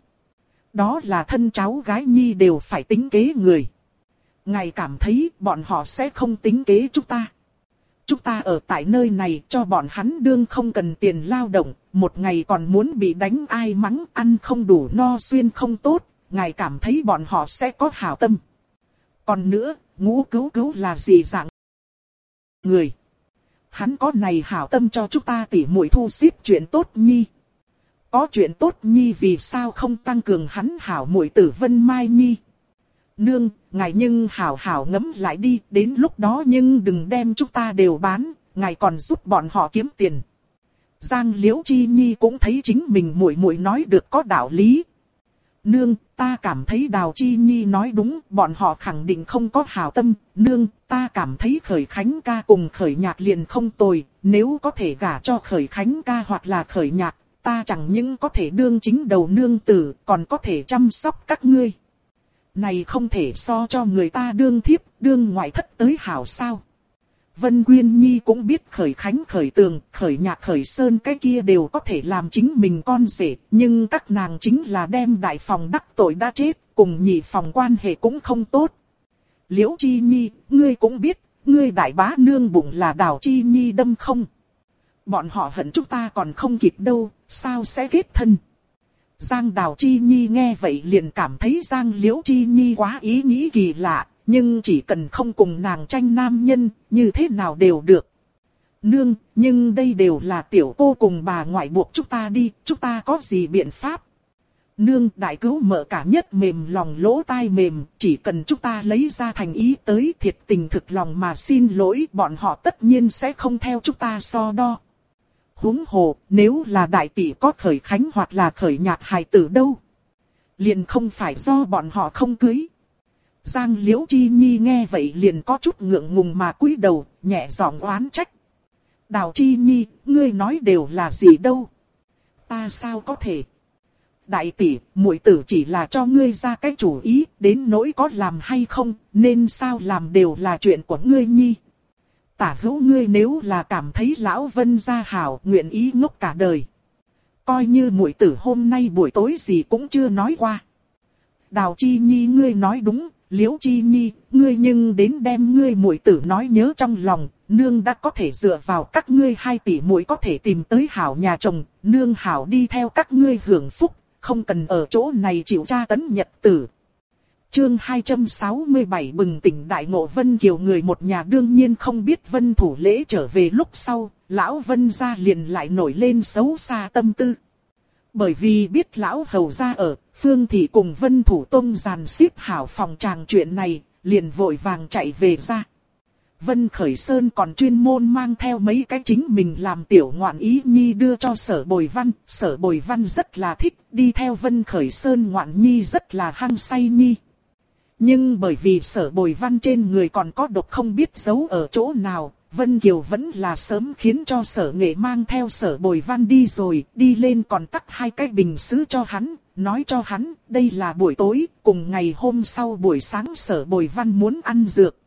Đó là thân cháu gái nhi đều phải tính kế người. Ngài cảm thấy bọn họ sẽ không tính kế chúng ta. Chúng ta ở tại nơi này cho bọn hắn đương không cần tiền lao động, một ngày còn muốn bị đánh ai mắng, ăn không đủ no xuyên không tốt, ngài cảm thấy bọn họ sẽ có hảo tâm. Còn nữa, Ngũ Cứu Cứu là gì dạng người? Hắn có này hảo tâm cho chúng ta tỉ muội thu xếp chuyện tốt nhi. Có chuyện tốt nhi vì sao không tăng cường hắn hảo muội tử Vân Mai nhi? Nương, ngài nhưng hảo hảo ngẫm lại đi, đến lúc đó nhưng đừng đem chúng ta đều bán, ngài còn giúp bọn họ kiếm tiền. Giang Liễu Chi Nhi cũng thấy chính mình muội muội nói được có đạo lý. Nương, ta cảm thấy Đào Chi Nhi nói đúng, bọn họ khẳng định không có hảo tâm. Nương, ta cảm thấy Khởi Khánh ca cùng Khởi Nhạc liền không tồi, nếu có thể gả cho Khởi Khánh ca hoặc là Khởi Nhạc, ta chẳng những có thể đương chính đầu nương tử, còn có thể chăm sóc các ngươi. Này không thể so cho người ta đương thiếp, đương ngoại thất tới hảo sao. Vân Quyên Nhi cũng biết Khởi Khánh, Khởi Tường, Khởi Nhạc, Khởi Sơn cái kia đều có thể làm chính mình con rể, nhưng các nàng chính là đem đại phòng đắc tội đã chết, cùng nhị phòng quan hệ cũng không tốt. Liễu Chi Nhi, ngươi cũng biết, ngươi đại bá nương bụng là Đào Chi Nhi đâm không? Bọn họ hận chúng ta còn không kịp đâu, sao sẽ kết thân? Giang Đào Chi Nhi nghe vậy liền cảm thấy Giang Liễu Chi Nhi quá ý nghĩ kỳ lạ, nhưng chỉ cần không cùng nàng tranh nam nhân, như thế nào đều được. Nương, nhưng đây đều là tiểu cô cùng bà ngoại buộc chúng ta đi, chúng ta có gì biện pháp? Nương, đại cứu mợ cả nhất mềm lòng lỗ tai mềm, chỉ cần chúng ta lấy ra thành ý tới thiệt tình thực lòng mà xin lỗi, bọn họ tất nhiên sẽ không theo chúng ta so đo. Huống hồ, nếu là đại tỷ có Khởi Khánh hoặc là Khởi Nhạc hài tử đâu? Liền không phải do bọn họ không cưới. Giang Liễu Chi Nhi nghe vậy liền có chút ngượng ngùng mà cúi đầu, nhẹ giọng oán trách. Đào Chi Nhi, ngươi nói đều là gì đâu? Ta sao có thể? Đại tỷ, muội tử chỉ là cho ngươi ra cái chủ ý, đến nỗi có làm hay không, nên sao làm đều là chuyện của ngươi Nhi. Tả hữu ngươi nếu là cảm thấy lão Vân gia hảo, nguyện ý ngốc cả đời. Coi như muội tử hôm nay buổi tối gì cũng chưa nói qua. Đào Chi Nhi ngươi nói đúng, Liễu Chi Nhi, ngươi nhưng đến đem ngươi muội tử nói nhớ trong lòng, nương đã có thể dựa vào các ngươi 2 tỷ muội có thể tìm tới hảo nhà chồng, nương hảo đi theo các ngươi hưởng phúc, không cần ở chỗ này chịu tra tấn nhật tử. Chương 267 bừng tỉnh đại ngộ Vân Kiều người một nhà đương nhiên không biết Vân Thủ Lễ trở về lúc sau, lão Vân gia liền lại nổi lên xấu xa tâm tư. Bởi vì biết lão hầu gia ở, Phương Thị cùng Vân Thủ Tông dàn xếp hảo phòng tràng chuyện này, liền vội vàng chạy về ra. Vân Khởi Sơn còn chuyên môn mang theo mấy cái chính mình làm tiểu ngoạn ý nhi đưa cho Sở Bồi Văn. Sở Bồi Văn rất là thích, đi theo Vân Khởi Sơn ngoạn nhi rất là hăng say nhi. Nhưng bởi vì Sở Bồi Văn trên người còn có độc không biết giấu ở chỗ nào, Vân Kiều vẫn là sớm khiến cho Sở Nghệ mang theo Sở Bồi Văn đi rồi, đi lên còn tắt 2 cái bình sứ cho hắn, nói cho hắn, đây là buổi tối, cùng ngày hôm sau buổi sáng Sở Bồi Văn muốn ăn dược.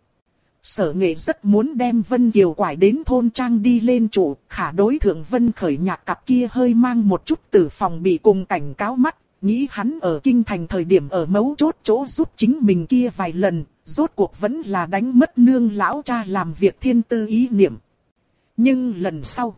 Sở Nghệ rất muốn đem Vân Kiều quải đến thôn trang đi lên trụ, khả đối thượng Vân Khởi Nhạc cặp kia hơi mang một chút từ phòng bị cùng cảnh cáo mắt, nghĩ hắn ở kinh thành thời điểm ở mấu chốt chỗ giúp chính mình kia vài lần, rốt cuộc vẫn là đánh mất nương lão cha làm việc thiên tư ý niệm. Nhưng lần sau,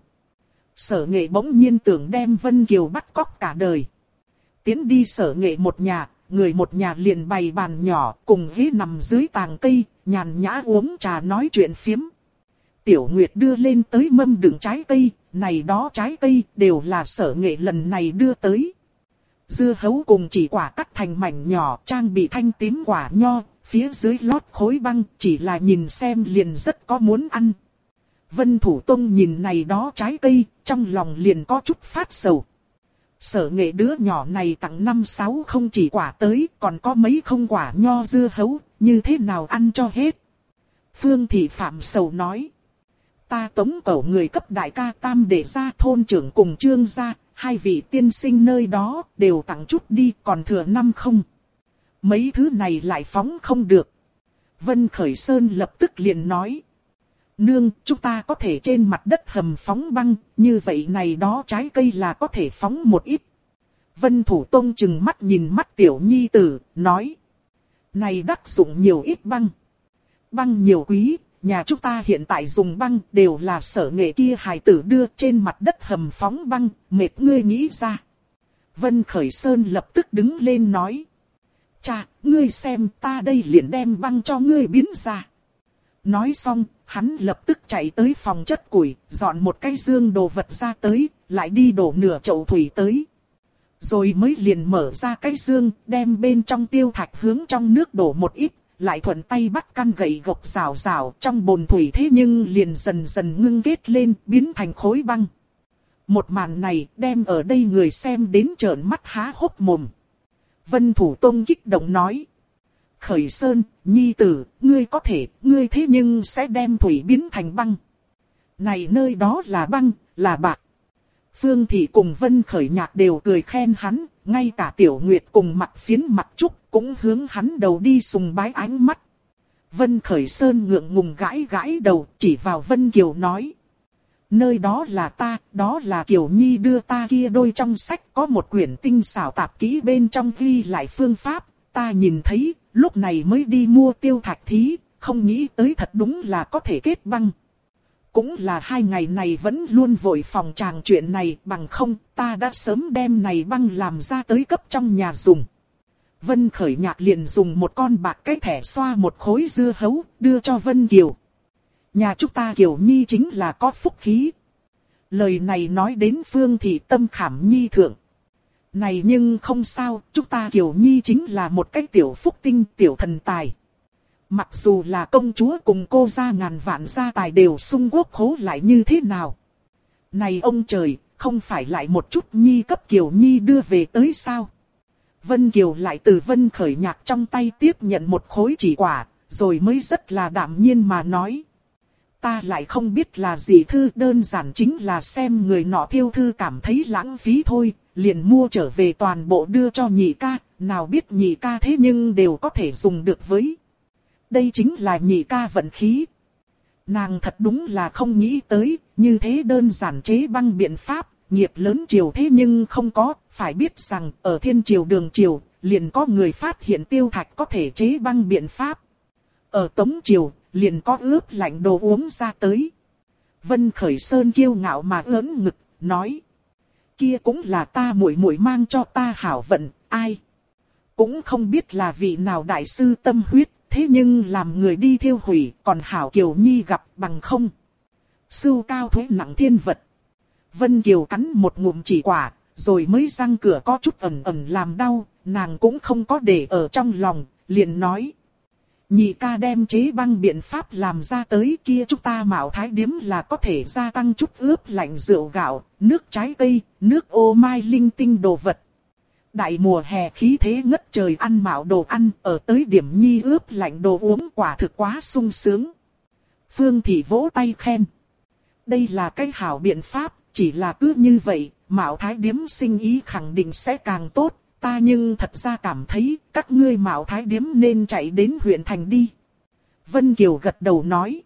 Sở Nghệ bỗng nhiên tưởng đem Vân Kiều bắt cóc cả đời. Tiến đi Sở Nghệ một nhà, người một nhà liền bày bàn nhỏ cùng ghế nằm dưới tàng cây, nhàn nhã uống trà nói chuyện phiếm. Tiểu Nguyệt đưa lên tới mâm đựng trái cây, này đó trái cây đều là Sở Nghệ lần này đưa tới. Dưa hấu cùng chỉ quả cắt thành mảnh nhỏ trang bị thanh tím quả nho, phía dưới lót khối băng chỉ là nhìn xem liền rất có muốn ăn. Vân Thủ Tông nhìn này đó trái cây, trong lòng liền có chút phát sầu. Sở Nghệ đứa nhỏ này tặng 5-6 không chỉ quả tới, còn có mấy không quả nho dưa hấu, như thế nào ăn cho hết. Phương Thị Phạm sầu nói. Ta tống cổ người cấp đại ca Tam để ra thôn trưởng cùng Trương gia, 2 vị tiên sinh nơi đó đều tặng chút đi, còn thừa 5 không. Mấy thứ này lại phóng không được. Vân Khởi Sơn lập tức liền nói. Nương, chúng ta có thể trên mặt đất hầm phóng băng, như vậy này đó trái cây là có thể phóng một ít. Vân Thủ Tông chừng mắt nhìn mắt tiểu nhi tử, nói. Này đắc dụng nhiều ít băng. Băng nhiều quý, nhà chúng ta hiện tại dùng băng đều là sở nghệ kia hài tử đưa trên mặt đất hầm phóng băng, mệt ngươi nghĩ ra. Vân Khởi Sơn lập tức đứng lên nói. Cha, ngươi xem ta đây liền đem băng cho ngươi biến ra. Nói xong, hắn lập tức chạy tới phòng chất củi, dọn một cái dương đồ vật ra tới, lại đi đổ nửa chậu thủy tới. Rồi mới liền mở ra cái dương, đem bên trong tiêu thạch hướng trong nước đổ một ít, lại thuận tay bắt căn gậy gộc rào rào trong bồn thủy, thế nhưng liền dần dần ngưng kết lên, biến thành khối băng. Một màn này đem ở đây người xem đến trợn mắt há hốc mồm. Vân Thủ Tông kích động nói. Khởi Sơn, nhi tử, ngươi có thể, ngươi thế nhưng sẽ đem thủy biến thành băng. Này nơi đó là băng, là bạc. Phương Thị cùng Vân Khởi Nhạc đều cười khen hắn, ngay cả Tiểu Nguyệt cùng Mặt Phiến Mặt Trúc cũng hướng hắn đầu đi sùng bái ánh mắt. Vân Khởi Sơn ngượng ngùng gãi gãi đầu, chỉ vào Vân Kiều nói. Nơi đó là ta, đó là Kiều Nhi đưa ta kia đôi, trong sách có một quyển tinh xảo tạp kỹ bên trong ghi lại phương pháp, ta nhìn thấy, lúc này mới đi mua tiêu thạch thí, không nghĩ tới thật đúng là có thể kết băng. Cũng là 2 ngày này vẫn luôn vội phòng tràng chuyện này, bằng không ta đã sớm đem này băng làm ra tới cấp trong nhà dùng. Vân Khởi Nhạc liền dùng một con bạc cái thẻ xoa một khối dưa hấu, đưa cho Vân Kiều. Nhà chúng ta Kiều Nhi chính là có phúc khí. Lời này nói đến Phương Thị tâm khảm nhi thượng. Này nhưng không sao, chúng ta Kiều Nhi chính là một cái tiểu phúc tinh, tiểu thần tài. Mặc dù là công chúa cùng cô gia ngàn vạn gia tài đều sung quốc khố lại như thế nào. Này ông trời, không phải lại một chút Nhi cấp Kiều Nhi đưa về tới sao? Vân Kiều lại từ Vân Khởi Nhạc trong tay tiếp nhận một khối chỉ quả, rồi mới rất là đạm nhiên mà nói. Ta lại không biết là gì thư, đơn giản chính là xem người nọ thiêu thư cảm thấy lãng phí thôi, liền mua trở về toàn bộ đưa cho nhị ca, nào biết nhị ca thế nhưng đều có thể dùng được với. Đây chính là nhị ca vận khí. Nàng thật đúng là không nghĩ tới, như thế đơn giản chế băng biện pháp, nghiệp lớn triều thế nhưng không có, phải biết rằng ở thiên triều đường triều, liền có người phát hiện tiêu thạch có thể chế băng biện pháp. Ở Tống triều, liền có ướp lạnh đồ uống ra tới. Vân Khởi Sơn kiêu ngạo mà ưỡn ngực, nói. Kia cũng là ta muội muội mang cho ta hảo vận, ai? Cũng không biết là vị nào đại sư tâm huyết, thế nhưng làm người đi thiêu hủy, còn hảo Kiều Nhi gặp bằng không. Sưu cao thuế nặng thiên vật. Vân Kiều cắn một ngụm chỉ quả, rồi mới răng cửa có chút ẩn ẩn làm đau, nàng cũng không có để ở trong lòng, liền nói. Nhị ca đem chế băng biện pháp làm ra tới kia, chúng ta Mạo Thái Điếm là có thể gia tăng chút ướp lạnh rượu gạo, nước trái cây, nước ô mai linh tinh đồ vật. Đại mùa hè khí thế ngất trời, ăn Mạo đồ ăn, ở tới điểm Nhi ướp lạnh đồ uống quả thực quá sung sướng. Phương Thị vỗ tay khen. Đây là cái hảo biện pháp, chỉ là cứ như vậy, Mạo Thái Điếm sinh ý khẳng định sẽ càng tốt. Ta nhưng thật ra cảm thấy các ngươi Mạo Thái Điếm nên chạy đến huyện thành đi. Vân Kiều gật đầu nói.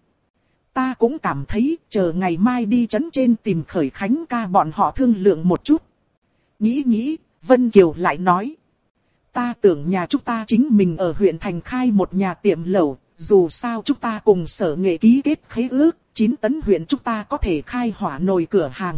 Ta cũng cảm thấy chờ ngày mai đi trấn trên tìm Khởi Khánh ca bọn họ thương lượng một chút. Nghĩ, Vân Kiều lại nói. Ta tưởng nhà chúng ta chính mình ở huyện thành khai một nhà tiệm lẩu. Dù sao chúng ta cùng Sở Nghệ ký kết khế ước, 9 tấn huyện chúng ta có thể khai hỏa nồi cửa hàng.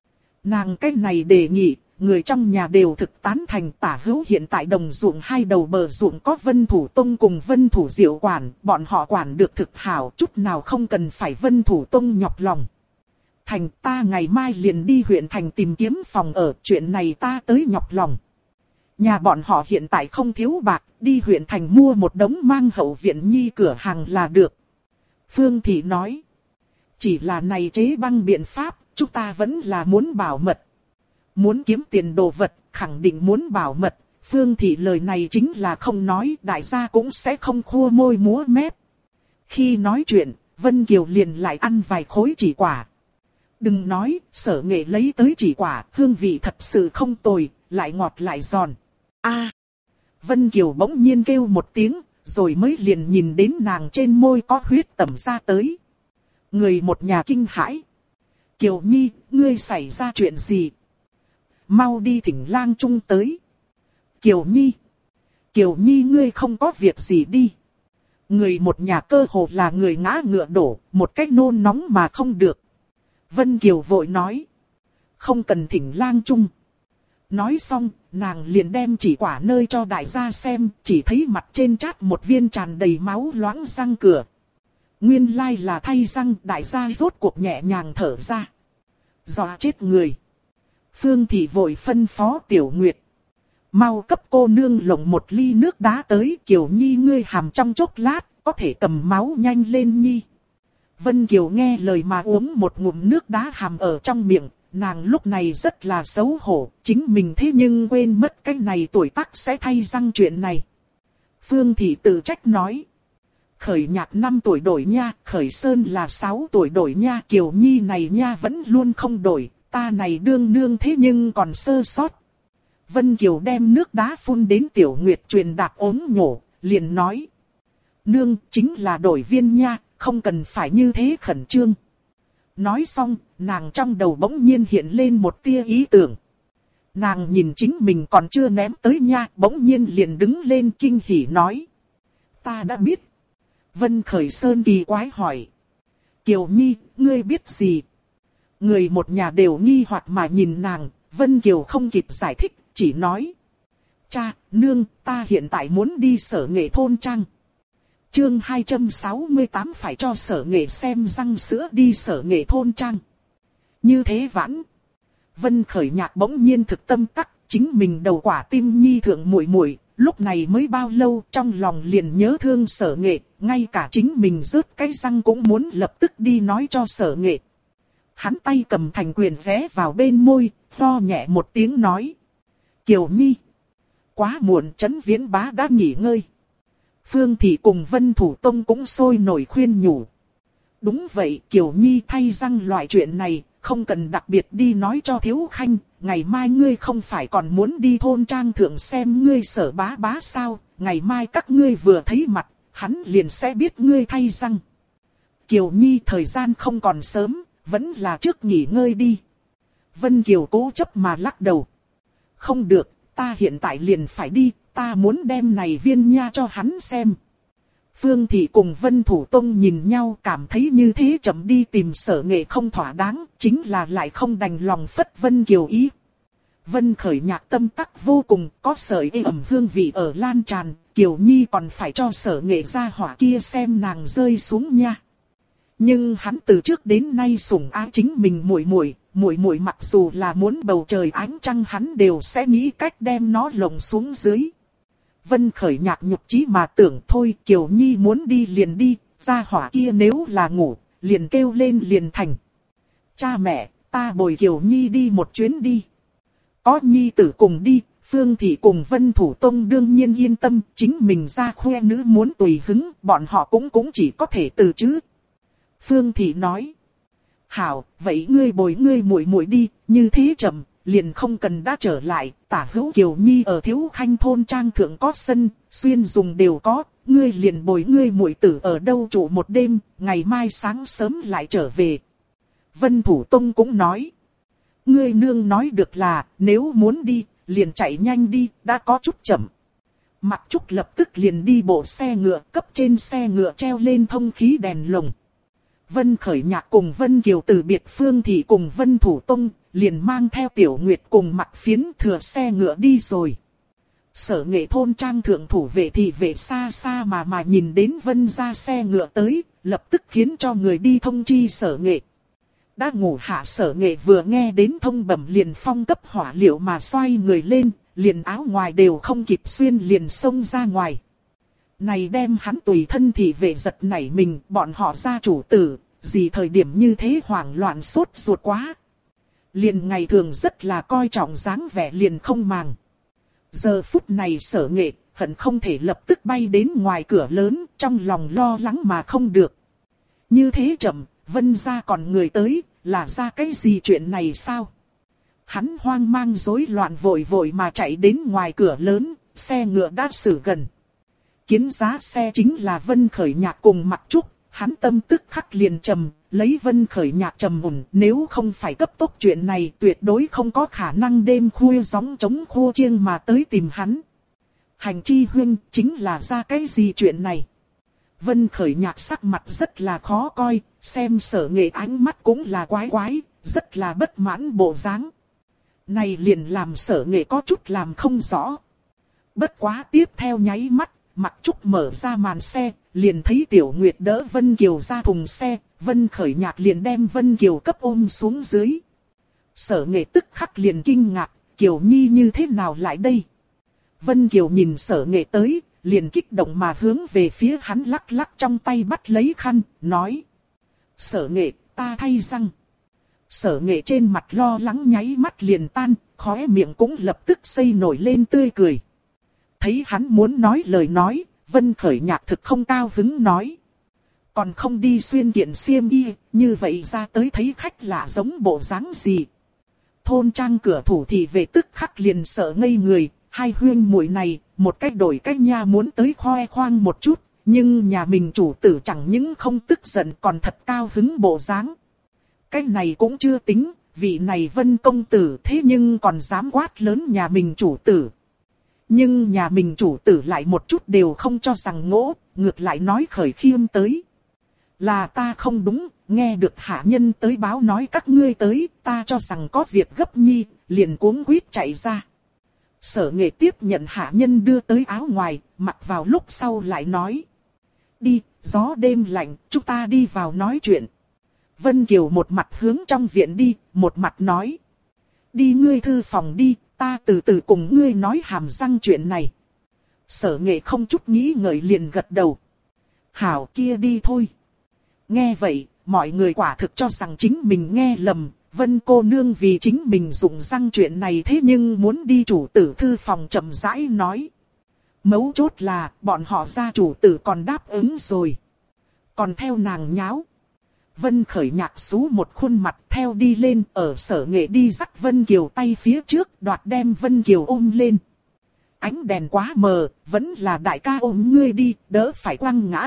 Nàng cái này đề nghị. Người trong nhà đều thực tán thành. Tả hữu hiện tại đồng ruộng hai đầu bờ ruộng có Vân Thủ Tông cùng Vân Thủ Diệu quản, bọn họ quản được thực hảo, chút nào không cần phải Vân Thủ Tông nhọc lòng. Thành, ta ngày mai liền đi huyện thành tìm kiếm phòng ở, chuyện này ta tới nhọc lòng. Nhà bọn họ hiện tại không thiếu bạc, đi huyện thành mua một đống mang hậu viện Nhi cửa hàng là được. Phương Thị nói, chỉ là này chế băng biện pháp, chúng ta vẫn là muốn bảo mật. Muốn kiếm tiền đồ vật, khẳng định muốn bảo mật. Phương Thị lời này chính là không nói, đại gia cũng sẽ không khua môi múa mép. Khi nói chuyện, Vân Kiều liền lại ăn vài khối chỉ quả. Đừng nói, Sở Nghệ lấy tới chỉ quả, hương vị thật sự không tồi, lại ngọt lại giòn. A! Vân Kiều bỗng nhiên kêu một tiếng, rồi mới liền nhìn đến nàng trên môi có huyết tẩm ra tới. Người một nhà kinh hãi. Kiều Nhi, ngươi xảy ra chuyện gì? Mau đi thỉnh lang trung tới. Kiều Nhi ngươi không có việc gì đi. Người một nhà cơ hồ là người ngã ngựa đổ, một cách nôn nóng mà không được. Vân Kiều vội nói. Không cần thỉnh lang trung. Nói xong, nàng liền đem chỉ quả nơi cho đại gia xem, chỉ thấy mặt trên chát một viên tràn đầy máu loãng răng cửa. Nguyên lai là thay răng, đại gia rốt cuộc nhẹ nhàng thở ra. Dọa chết người. Phương Thị vội phân phó Tiểu Nguyệt. Mau cấp cô nương lộng một ly nước đá tới. Kiều Nhi ngươi hàm trong chốc lát, có thể cầm máu nhanh lên Nhi. Vân Kiều nghe lời mà uống một ngụm nước đá hàm ở trong miệng. Nàng lúc này rất là xấu hổ, chính mình thế nhưng quên mất cái này tuổi tác sẽ thay răng chuyện này. Phương Thị tự trách nói. Khởi Nhạc 5 tuổi đổi nha, Khởi Sơn là 6 tuổi đổi nha, Kiều Nhi này nha vẫn luôn không đổi, ta này đương nương thế nhưng còn sơ sót. Vân Kiều đem nước đá phun đến Tiểu Nguyệt truyền đạt ốm nhổ, liền nói. Nương chính là đổi viên nha, không cần phải như thế khẩn trương. Nói xong, nàng trong đầu bỗng nhiên hiện lên một tia ý tưởng. Nàng nhìn chính mình còn chưa ném tới nha, bỗng nhiên liền đứng lên kinh hỉ nói. Ta đã biết. Vân Khởi Sơn kỳ quái hỏi. Kiều Nhi, ngươi biết gì? Người một nhà đều nghi hoặc mà nhìn nàng, Vân Kiều không kịp giải thích, chỉ nói. Cha, nương, ta hiện tại muốn đi Sở Nghệ thôn trang. Chương 268 phải cho Sở Nghệ xem răng sữa đi Sở Nghệ thôn trang. Như thế vãn. Vân Khởi Nhạc bỗng nhiên thực tâm tắc, chính mình đầu quả tim nhi thượng muội muội, lúc này mới bao lâu trong lòng liền nhớ thương Sở Nghệ, ngay cả chính mình rớt cái răng cũng muốn lập tức đi nói cho Sở Nghệ. Hắn tay cầm thành quyền ghé vào bên môi, lo nhẹ một tiếng nói. Kiều Nhi. Quá muộn, Trấn Viễn Bá đã nghỉ ngơi. Phương Thị cùng Vân Thủ Tông cũng sôi nổi khuyên nhủ. Đúng vậy, Kiều Nhi thay răng loại chuyện này, không cần đặc biệt đi nói cho Thiếu Khanh. Ngày mai ngươi không phải còn muốn đi thôn trang thượng xem ngươi Sở bá bá sao. Ngày mai các ngươi vừa thấy mặt, hắn liền sẽ biết ngươi thay răng. Kiều Nhi thời gian không còn sớm, vẫn là trước nghỉ ngơi đi. Vân Kiều cố chấp mà lắc đầu. Không được, ta hiện tại liền phải đi, ta muốn đem này viên nha cho hắn xem. Phương Thị cùng Vân Thủ Tông nhìn nhau cảm thấy như thế chậm đi tìm Sở Nghệ không thỏa đáng, chính là lại không đành lòng phất Vân Kiều ý. Vân Khởi Nhạc tâm tắc vô cùng, có sợi ẩm hương vị ở lan tràn, Kiều Nhi còn phải cho Sở Nghệ ra hỏa kia xem nàng rơi xuống nha. Nhưng hắn từ trước đến nay sủng ái chính mình muội muội mặc dù là muốn bầu trời ánh trăng hắn đều sẽ nghĩ cách đem nó lồng xuống dưới. Vân Khởi Nhạc nhục chí mà tưởng thôi Kiều Nhi muốn đi liền đi, gia hỏa kia nếu là ngủ, liền kêu lên liền thành. Cha mẹ, ta bồi Kiều Nhi đi một chuyến đi. Có Nhi tử cùng đi, Phương Thị cùng Vân Thủ Tông đương nhiên yên tâm, chính mình ra khoe nữ muốn tùy hứng, bọn họ cũng chỉ có thể từ chứ. Phương Thị nói. Hảo, vậy ngươi bồi ngươi muội muội đi, như thế chậm, liền không cần đã trở lại, tả hữu Kiều Nhi ở Thiếu Khanh thôn trang thượng có sân, xuyên dùng đều có, ngươi liền bồi ngươi muội tử ở đâu trụ một đêm, ngày mai sáng sớm lại trở về. Vân Thủ Tông cũng nói. Ngươi nương nói được là, nếu muốn đi, liền chạy nhanh đi, đã có chút chậm. Mặc Trúc lập tức liền đi bộ xe ngựa, cấp trên xe ngựa treo lên thông khí đèn lồng. Vân Khởi Nhạc cùng Vân Kiều từ biệt Phương Thị cùng Vân Thủ Tông, liền mang theo Tiểu Nguyệt cùng Mặc Phiến thừa xe ngựa đi rồi. Sở Nghệ thôn trang thượng thủ vệ thị vệ xa xa mà nhìn đến Vân ra xe ngựa tới, lập tức khiến cho người đi thông chi Sở Nghệ. Đã ngủ hạ Sở Nghệ vừa nghe đến thông bẩm liền phong cấp hỏa liệu mà xoay người lên, liền áo ngoài đều không kịp xuyên liền xông ra ngoài. Này đem hắn tùy thân thị vệ giật nảy mình, bọn họ gia chủ tử, gì thời điểm như thế hoảng loạn sốt ruột quá. Liền ngày thường rất là coi trọng dáng vẻ liền không màng. Giờ phút này Sở Nghệ, hận không thể lập tức bay đến ngoài cửa lớn, trong lòng lo lắng mà không được. Như thế chậm, Vân gia còn người tới, là ra cái gì chuyện này sao? Hắn hoang mang rối loạn vội vội mà chạy đến ngoài cửa lớn, xe ngựa đã xử gần. Kiến giá xe chính là Vân Khởi Nhạc cùng Mặc Trúc, hắn tâm tức khắc liền trầm, lấy Vân Khởi Nhạc trầm mùn, nếu không phải cấp tốc chuyện này tuyệt đối không có khả năng đêm khuya gióng trống khô chiêng mà tới tìm hắn. Hành chi huynh, chính là ra cái gì chuyện này? Vân Khởi Nhạc sắc mặt rất là khó coi, xem Sở Nghệ ánh mắt cũng là quái quái, rất là bất mãn bộ dáng. Này liền làm Sở Nghệ có chút làm không rõ. Bất quá tiếp theo nháy mắt, Mặc Trúc mở ra màn xe, liền thấy Tiểu Nguyệt đỡ Vân Kiều ra thùng xe, Vân Khởi Nhạc liền đem Vân Kiều cấp ôm xuống dưới. Sở Nghệ tức khắc liền kinh ngạc, Kiều Nhi như thế nào lại đây? Vân Kiều nhìn Sở Nghệ tới, liền kích động mà hướng về phía hắn lắc lắc trong tay bắt lấy khăn, nói. Sở Nghệ, ta thay răng. Sở Nghệ trên mặt lo lắng nháy mắt liền tan, khóe miệng cũng lập tức xây nổi lên tươi cười. Thấy hắn muốn nói lời nói, Vân Khởi Nhạc thực không cao hứng nói. Còn không đi xuyên kiện xiêm y, như vậy ra tới thấy khách lạ giống bộ dáng gì. Thôn trang cửa thủ thì về tức khắc liền sợ ngây người, hai huyên muội này, một cách đổi cách nha muốn tới khoe khoang một chút, nhưng nhà mình chủ tử chẳng những không tức giận còn thật cao hứng bộ dáng. Cái này cũng chưa tính, vị này Vân công tử thế nhưng còn dám quát lớn nhà mình chủ tử. Nhưng nhà mình chủ tử lại một chút đều không cho rằng ngỗ, ngược lại nói khởi khiêm tới. Là ta không đúng, nghe được hạ nhân tới báo nói các ngươi tới, ta cho rằng có việc gấp nhi, liền cuống quýt chạy ra. Sở Nghệ tiếp nhận hạ nhân đưa tới áo ngoài, mặc vào lúc sau lại nói. Đi, gió đêm lạnh, chúng ta đi vào nói chuyện. Vân Kiều một mặt hướng trong viện đi, một mặt nói. Đi ngươi thư phòng đi, ta từ từ cùng ngươi nói hàm răng chuyện này. Sở Nghệ không chút nghĩ ngợi liền gật đầu. Hảo kia đi thôi. Nghe vậy, mọi người quả thực cho rằng chính mình nghe lầm. Vân cô nương vì chính mình dùng răng chuyện này thế nhưng muốn đi chủ tử thư phòng chậm rãi nói. Mấu chốt là bọn họ gia chủ tử còn đáp ứng rồi. Còn theo nàng nháo. Vân Khởi Nhạc xú một khuôn mặt theo đi lên ở Sở Nghệ đi dắt Vân Kiều tay phía trước đoạt đem Vân Kiều ôm lên. Ánh đèn quá mờ, vẫn là đại ca ôm ngươi đi, đỡ phải quăng ngã.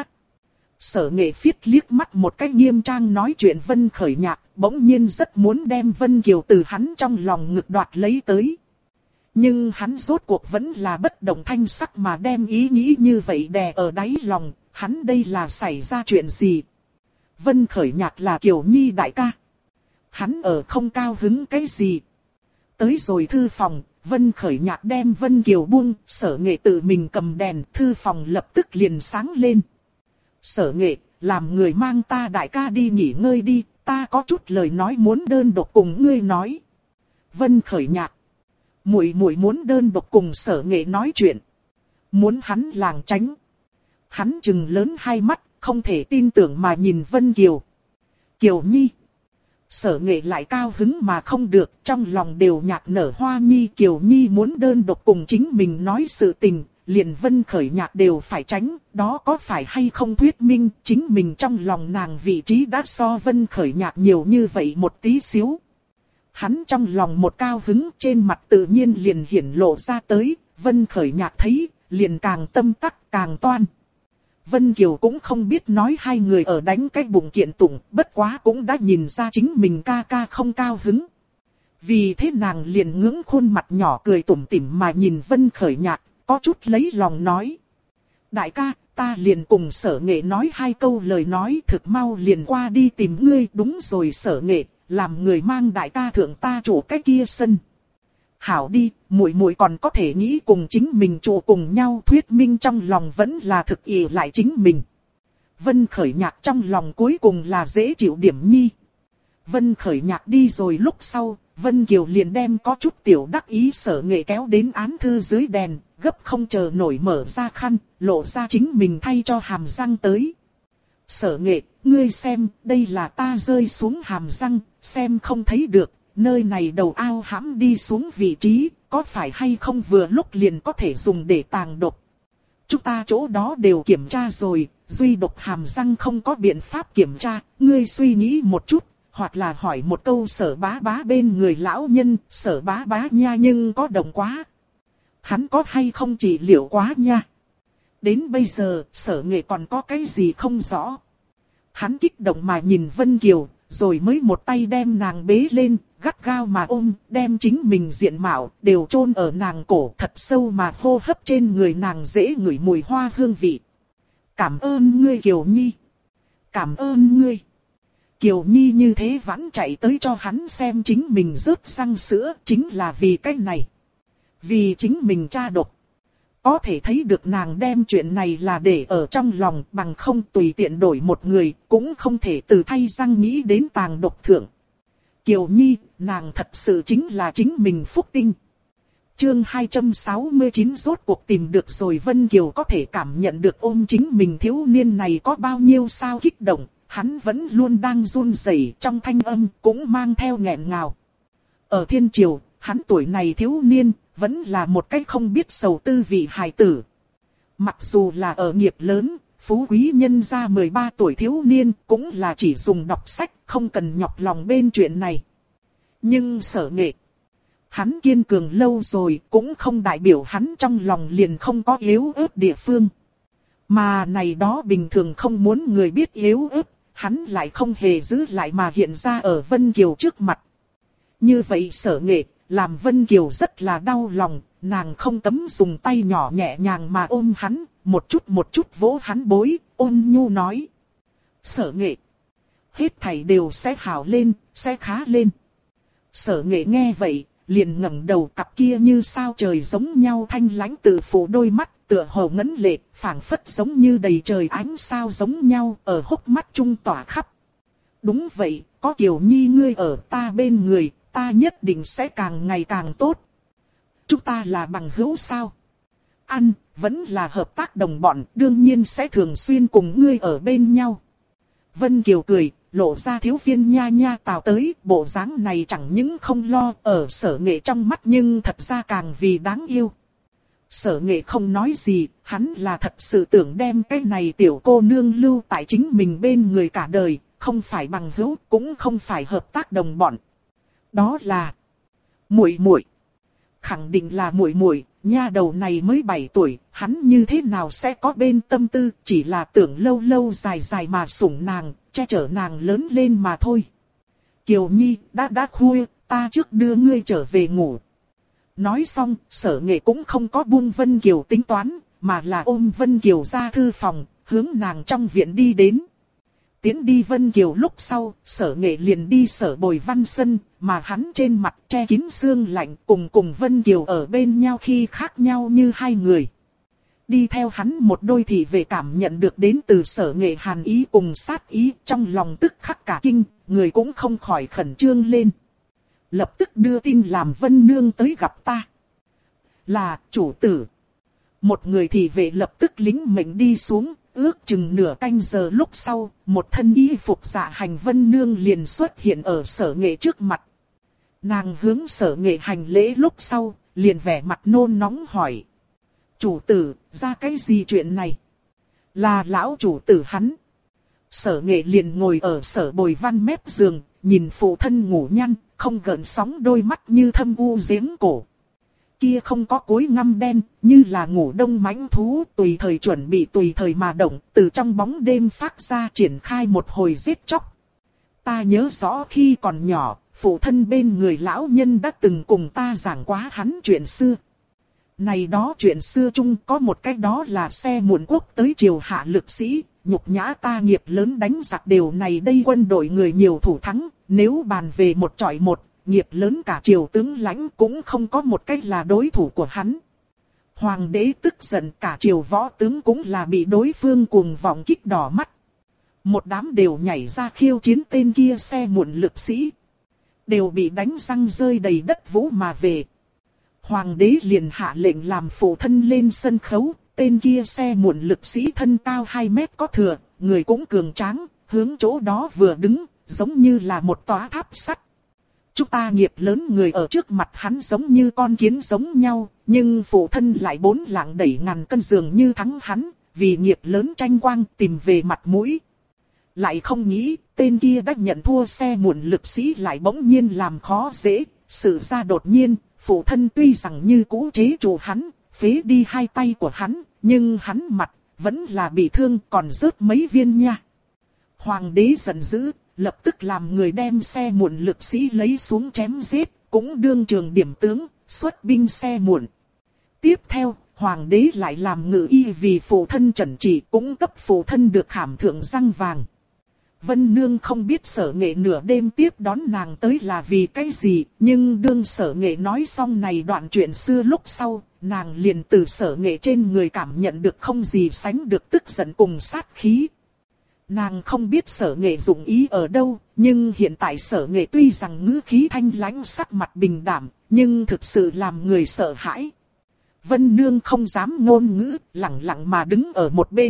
Sở Nghệ phiết liếc mắt một cách nghiêm trang nói chuyện Vân Khởi Nhạc, bỗng nhiên rất muốn đem Vân Kiều từ hắn trong lòng ngực đoạt lấy tới. Nhưng hắn rốt cuộc vẫn là bất động thanh sắc mà đem ý nghĩ như vậy đè ở đáy lòng, hắn đây là xảy ra chuyện gì? Vân Khởi Nhạc là Kiều Nhi đại ca. Hắn ở không cao hứng cái gì? Tới rồi thư phòng, Vân Khởi Nhạc đem Vân Kiều buông, Sở Nghệ tự mình cầm đèn, thư phòng lập tức liền sáng lên. Sở Nghệ, làm người mang ta đại ca đi nghỉ ngơi đi, ta có chút lời nói muốn đơn độc cùng ngươi nói. Vân Khởi Nhạc, muội muốn đơn độc cùng Sở Nghệ nói chuyện. Muốn hắn lảng tránh. Hắn trừng lớn hai mắt, không thể tin tưởng mà nhìn Vân Kiều. Kiều Nhi. Sở Nghệ lại cao hứng mà không được, trong lòng đều nhạc nở hoa nhi. Kiều Nhi muốn đơn độc cùng chính mình nói sự tình, liền Vân Khởi Nhạc đều phải tránh, đó có phải hay không thuyết minh chính mình trong lòng nàng vị trí đã so Vân Khởi Nhạc nhiều như vậy một tí xíu. Hắn trong lòng một cao hứng trên mặt tự nhiên liền hiển lộ ra tới, Vân Khởi Nhạc thấy, liền càng tâm tắc càng toan. Vân Kiều cũng không biết nói hai người ở đánh cái bụng kiện tụng, bất quá cũng đã nhìn ra chính mình ca ca không cao hứng. Vì thế nàng liền ngưỡng khuôn mặt nhỏ cười tủm tỉm mà nhìn Vân Khởi Nhạc, có chút lấy lòng nói. Đại ca, ta liền cùng Sở Nghệ nói hai câu lời nói thực mau liền qua đi tìm ngươi. Đúng rồi Sở Nghệ, làm người mang đại ca thượng ta chủ cái kia sân. Hảo đi, muội còn có thể nghĩ cùng chính mình trụ cùng nhau, thuyết minh trong lòng vẫn là thực ỷ lại chính mình. Vân Khởi Nhạc trong lòng cuối cùng là dễ chịu điểm nhi. Vân Khởi Nhạc đi rồi lúc sau, Vân Kiều liền đem có chút tiểu đắc ý Sở Nghệ kéo đến án thư dưới đèn, gấp không chờ nổi mở ra khăn, lộ ra chính mình thay cho hàm răng tới. Sở Nghệ, ngươi xem, đây là ta rơi xuống hàm răng, xem không thấy được. Nơi này đầu ao hãm đi xuống vị trí, có phải hay không vừa lúc liền có thể dùng để tàng độc. Chúng ta chỗ đó đều kiểm tra rồi, duy độc hàm răng không có biện pháp kiểm tra, ngươi suy nghĩ một chút, hoặc là hỏi một câu Sở bá bá bên người lão nhân, Sở bá bá nha nhưng có đồng quá. Hắn có hay không trị liệu quá nha. Đến bây giờ, Sở Nghệ còn có cái gì không rõ. Hắn kích động mà nhìn Vân Kiều, rồi mới một tay đem nàng bế lên, gắt gao mà ôm, đem chính mình diện mạo đều chôn ở nàng cổ thật sâu mà hô hấp trên người nàng dễ ngửi mùi hoa hương vị. Cảm ơn ngươi Kiều Nhi. Cảm ơn ngươi. Kiều Nhi như thế vẫn chạy tới cho hắn xem chính mình rớt răng sữa chính là vì cái này. Vì chính mình cha độc. Có thể thấy được nàng đem chuyện này là để ở trong lòng bằng không tùy tiện đổi một người cũng không thể từ thay răng nghĩ đến tàng độc thượng. Kiều Nhi, nàng thật sự chính là chính mình phúc tinh. Chương 269 rốt cuộc tìm được rồi Vân Kiều có thể cảm nhận được ôm chính mình thiếu niên này có bao nhiêu sao kích động, hắn vẫn luôn đang run rẩy trong thanh âm cũng mang theo nghẹn ngào. Ở thiên triều, hắn tuổi này thiếu niên, vẫn là một cái không biết sầu tư vị hài tử. Mặc dù là ở nghiệp lớn, phú quý nhân gia 13 tuổi thiếu niên cũng là chỉ dùng đọc sách, không cần nhọc lòng bên chuyện này. Nhưng Sở Nghệ, hắn kiên cường lâu rồi cũng không đại biểu hắn trong lòng liền không có yếu ớt địa phương. Mà này đó bình thường không muốn người biết yếu ớt, hắn lại không hề giữ lại mà hiện ra ở Vân Kiều trước mặt. Như vậy Sở Nghệ, làm Vân Kiều rất là đau lòng, nàng không cấm dùng tay nhỏ nhẹ nhàng mà ôm hắn, một chút vỗ hắn bối, ôn nhu nói. Sở Nghệ, hết thảy đều sẽ hảo lên, sẽ khá lên. Sở Nghệ nghe vậy, liền ngẩng đầu, cặp kia như sao trời giống nhau thanh lãnh tự phủ đôi mắt, tựa hồ ngấn lệ, phảng phất giống như đầy trời ánh sao giống nhau, ở hốc mắt trung tỏa khắp. Đúng vậy, có Kiều Nhi ngươi ở ta bên người, ta nhất định sẽ càng ngày càng tốt. Chúng ta là bằng hữu sao? Vẫn là hợp tác đồng bọn, đương nhiên sẽ thường xuyên cùng ngươi ở bên nhau. Vân Kiều cười, lộ ra thiếu viên nha nha tào tới, bộ dáng này chẳng những không lo, ở Sở Nghệ trong mắt nhưng thật ra càng vì đáng yêu. Sở Nghệ không nói gì, hắn là thật sự tưởng đem cái này tiểu cô nương lưu tại chính mình bên người cả đời, không phải bằng hữu, cũng không phải hợp tác đồng bọn. Đó là muội muội. Khẳng định là muội muội, nha đầu này mới 7 tuổi, hắn như thế nào sẽ có bên tâm tư, chỉ là tưởng lâu lâu dài dài mà sủng nàng, che chở nàng lớn lên mà thôi. Kiều Nhi, đã khuya, ta trước đưa ngươi trở về ngủ. Nói xong, Sở Nghệ cũng không có buông Vân Kiều tính toán, mà là ôm Vân Kiều ra thư phòng, hướng nàng trong viện đi đến. Tiến đi Vân Kiều lúc sau, Sở Nghệ liền đi Sở Bồi Văn sân, mà hắn trên mặt che kín sương lạnh cùng Vân Kiều ở bên nhau khi khác nhau như hai người. Đi theo hắn một đôi thì về cảm nhận được đến từ Sở Nghệ hàn ý cùng sát ý, trong lòng tức khắc cả kinh, người cũng không khỏi khẩn trương lên. Lập tức đưa tin làm Vân Nương tới gặp ta. Là chủ tử. Một người thì về lập tức lính mệnh đi xuống. Ước chừng nửa canh giờ lúc sau, một thân y phục dạ hành Vân Nương liền xuất hiện ở Sở Nghệ trước mặt. Nàng hướng Sở Nghệ hành lễ lúc sau, liền vẻ mặt nôn nóng hỏi. Chủ tử, ra cái gì chuyện này? Là lão chủ tử hắn. Sở Nghệ liền ngồi ở Sở Bồi Văn mép giường, nhìn phụ thân ngủ nhăn, không gợn sóng đôi mắt như thâm u giếng cổ. Kia không có cối ngăm đen, như là ngủ đông mãnh thú, tùy thời chuẩn bị tùy thời mà động, từ trong bóng đêm phát ra triển khai một hồi giết chóc. Ta nhớ rõ khi còn nhỏ, phụ thân bên người lão nhân đã từng cùng ta giảng quá hắn chuyện xưa. Này đó chuyện xưa chung có một cái đó là xe muộn quốc tới triều hạ lực sĩ, nhục nhã ta nghiệp lớn đánh giặc đều này đây quân đội người nhiều thủ thắng, nếu bàn về một chọi một. Nghiệp lớn cả triều tướng lãnh cũng không có một cách là đối thủ của hắn. Hoàng đế tức giận, cả triều võ tướng cũng là bị đối phương cuồng vọng kích đỏ mắt. Một đám đều nhảy ra khiêu chiến tên kia xe muộn lực sĩ. Đều bị đánh răng rơi đầy đất vũ mà về. Hoàng đế liền hạ lệnh làm phụ thân lên sân khấu. Tên kia xe muộn lực sĩ thân cao 2 mét có thừa, người cũng cường tráng, hướng chỗ đó vừa đứng, giống như là một tòa tháp sắt. Chúng ta nghiệp lớn người ở trước mặt hắn giống như con kiến giống nhau, nhưng phụ thân lại 4 lạng đẩy ngàn cân dường như thắng hắn, vì nghiệp lớn tranh quang tìm về mặt mũi. Lại không nghĩ, tên kia đã nhận thua xe muộn lực sĩ lại bỗng nhiên làm khó dễ, sự ra đột nhiên, phụ thân tuy rằng như cũ chế trụ hắn, phế đi 2 tay của hắn, nhưng hắn mặt vẫn là bị thương còn rớt mấy viên nha. Hoàng đế giận dữ, lập tức làm người đem xe muộn lực sĩ lấy xuống chém giết, cũng đương trường điểm tướng, xuất binh xe muộn. Tiếp theo, Hoàng đế lại làm ngự y vì phụ thân trần trị, cũng cấp phụ thân được khảm thượng răng vàng. Vân Nương không biết Sở Nghệ nửa đêm tiếp đón nàng tới là vì cái gì, nhưng đương Sở Nghệ nói xong này đoạn chuyện xưa lúc sau, nàng liền từ Sở Nghệ trên người cảm nhận được không gì sánh được tức giận cùng sát khí. Nàng không biết Sở Nghệ dụng ý ở đâu, nhưng hiện tại Sở Nghệ tuy rằng ngữ khí thanh lãnh, sắc mặt bình đảm, nhưng thực sự làm người sợ hãi. Vân Nương không dám ngôn ngữ, lặng lặng mà đứng ở một bên.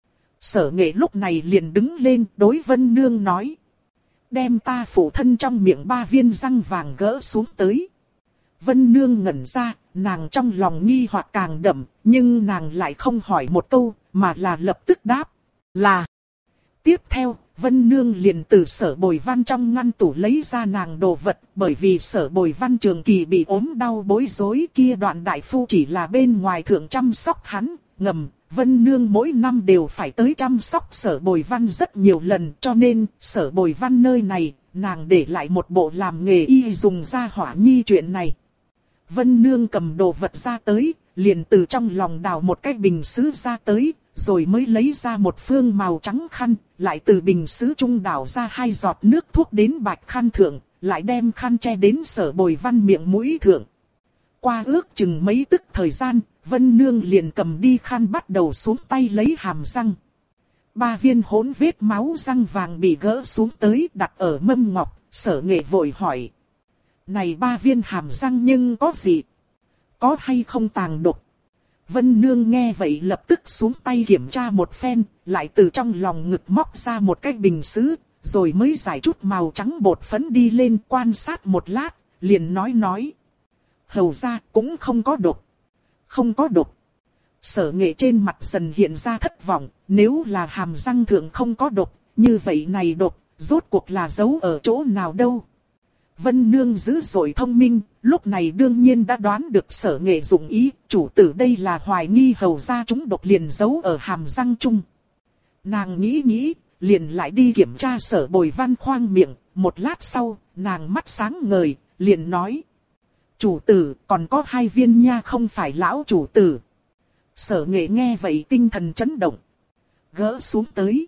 Sở Nghệ lúc này liền đứng lên đối Vân Nương nói. Đem ta phụ thân trong miệng 3 viên răng vàng gỡ xuống tới. Vân Nương ngẩn ra, nàng trong lòng nghi hoặc càng đậm, nhưng nàng lại không hỏi một câu, mà là lập tức đáp. Là. Tiếp theo, Vân Nương liền từ Sở Bồi Văn trong ngăn tủ lấy ra nàng đồ vật, bởi vì Sở Bồi Văn trường kỳ bị ốm đau bối rối, kia Đoạn đại phu chỉ là bên ngoài thượng chăm sóc hắn, ngầm. Vân Nương mỗi năm đều phải tới chăm sóc Sở Bồi Văn rất nhiều lần, cho nên Sở Bồi Văn nơi này, nàng để lại một bộ làm nghề y dùng ra hỏa nhi chuyện này. Vân Nương cầm đồ vật ra tới, liền từ trong lòng đào một cái bình sứ ra tới, rồi mới lấy ra một phương màu trắng khăn, lại từ bình sứ trung đảo ra 2 giọt nước thuốc đến bạch khăn thượng, lại đem khăn che đến Sở Bồi Văn miệng mũi thượng. Qua ước chừng mấy tức thời gian, Vân Nương liền cầm đi khăn bắt đầu xuống tay lấy hàm răng. 3 viên hỗn vết máu răng vàng bị gỡ xuống tới đặt ở mâm ngọc, Sở Nghệ vội hỏi. Này 3 viên hàm răng nhưng có gì? Có hay không tàng độc? Vân Nương nghe vậy lập tức xuống tay kiểm tra một phen, lại từ trong lòng ngực móc ra một cái bình sứ, rồi mới giải chút màu trắng bột phấn đi lên quan sát một lát, liền nói. Hầu ra cũng không có độc. Không có độc. Sở Nghệ trên mặt dần hiện ra thất vọng, nếu là hàm răng thượng không có độc, như vậy này độc, rốt cuộc là giấu ở chỗ nào đâu. Vân Nương dữ dội thông minh, lúc này đương nhiên đã đoán được Sở Nghệ dụng ý, chủ tử đây là hoài nghi hầu ra chúng độc liền giấu ở hàm răng chung. Nàng nghĩ, liền lại đi kiểm tra Sở Bồi Văn khoang miệng, một lát sau, nàng mắt sáng ngời, liền nói. Chủ tử, còn có 2 viên nha không phải lão chủ tử. Sở Nghệ nghe vậy tinh thần chấn động. Gỡ xuống tới.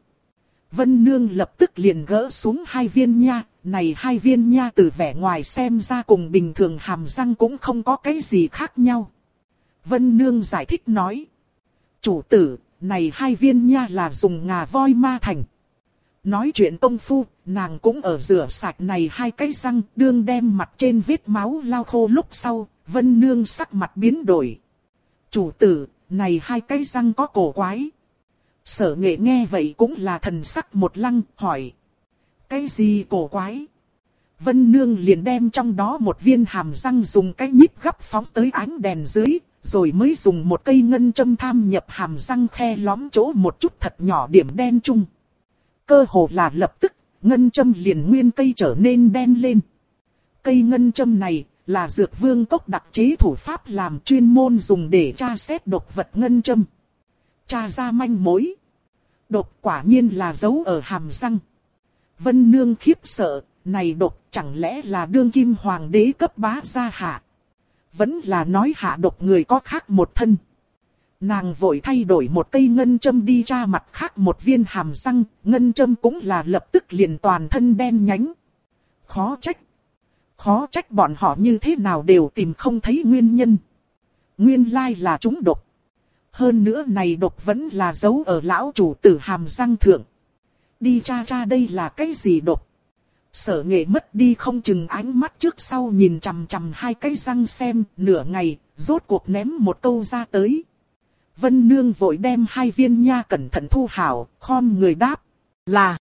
Vân Nương lập tức liền gỡ xuống 2 viên nha. Này 2 viên nha từ vẻ ngoài xem ra cùng bình thường hàm răng cũng không có cái gì khác nhau. Vân Nương giải thích nói. Chủ tử, này 2 viên nha là dùng ngà voi ma thành. Nói chuyện công phu, nàng cũng ở rửa sạch này 2 cái răng, đương đem mặt trên vết máu lau khô lúc sau, Vân Nương sắc mặt biến đổi. Chủ tử, này 2 cái răng có cổ quái. Sở Nghệ nghe vậy cũng là thần sắc một lăng, hỏi. Cái gì cổ quái? Vân Nương liền đem trong đó một viên hàm răng dùng cái nhíp gấp phóng tới ánh đèn dưới, rồi mới dùng một cây ngân châm tham nhập hàm răng khe lõm chỗ một chút thật nhỏ điểm đen chung. Cơ hồ là lập tức, ngân châm liền nguyên cây trở nên đen lên. Cây ngân châm này là Dược Vương Cốc đặc chế thủ pháp làm chuyên môn dùng để tra xét độc vật ngân châm. Tra ra manh mối. Độc quả nhiên là giấu ở hàm răng. Vân Nương khiếp sợ, này độc chẳng lẽ là đương kim hoàng đế cấp bá gia hạ. Vẫn là nói hạ độc người có khác một thân. Nàng vội thay đổi một cây ngân châm đi tra mặt khác một viên hàm răng, ngân châm cũng là lập tức liền toàn thân đen nhánh. Khó trách bọn họ như thế nào đều tìm không thấy nguyên nhân. Nguyên lai là chúng độc. Hơn nữa này độc vẫn là giấu ở lão chủ tử hàm răng thượng. Đi tra đây là cái gì độc. Sở Nghệ mất đi không chừng ánh mắt trước sau nhìn chằm chằm 2 cái răng xem, nửa ngày, rốt cuộc ném một câu ra tới. Vân Nương vội đem 2 viên nha cẩn thận thu hảo, khom người đáp, là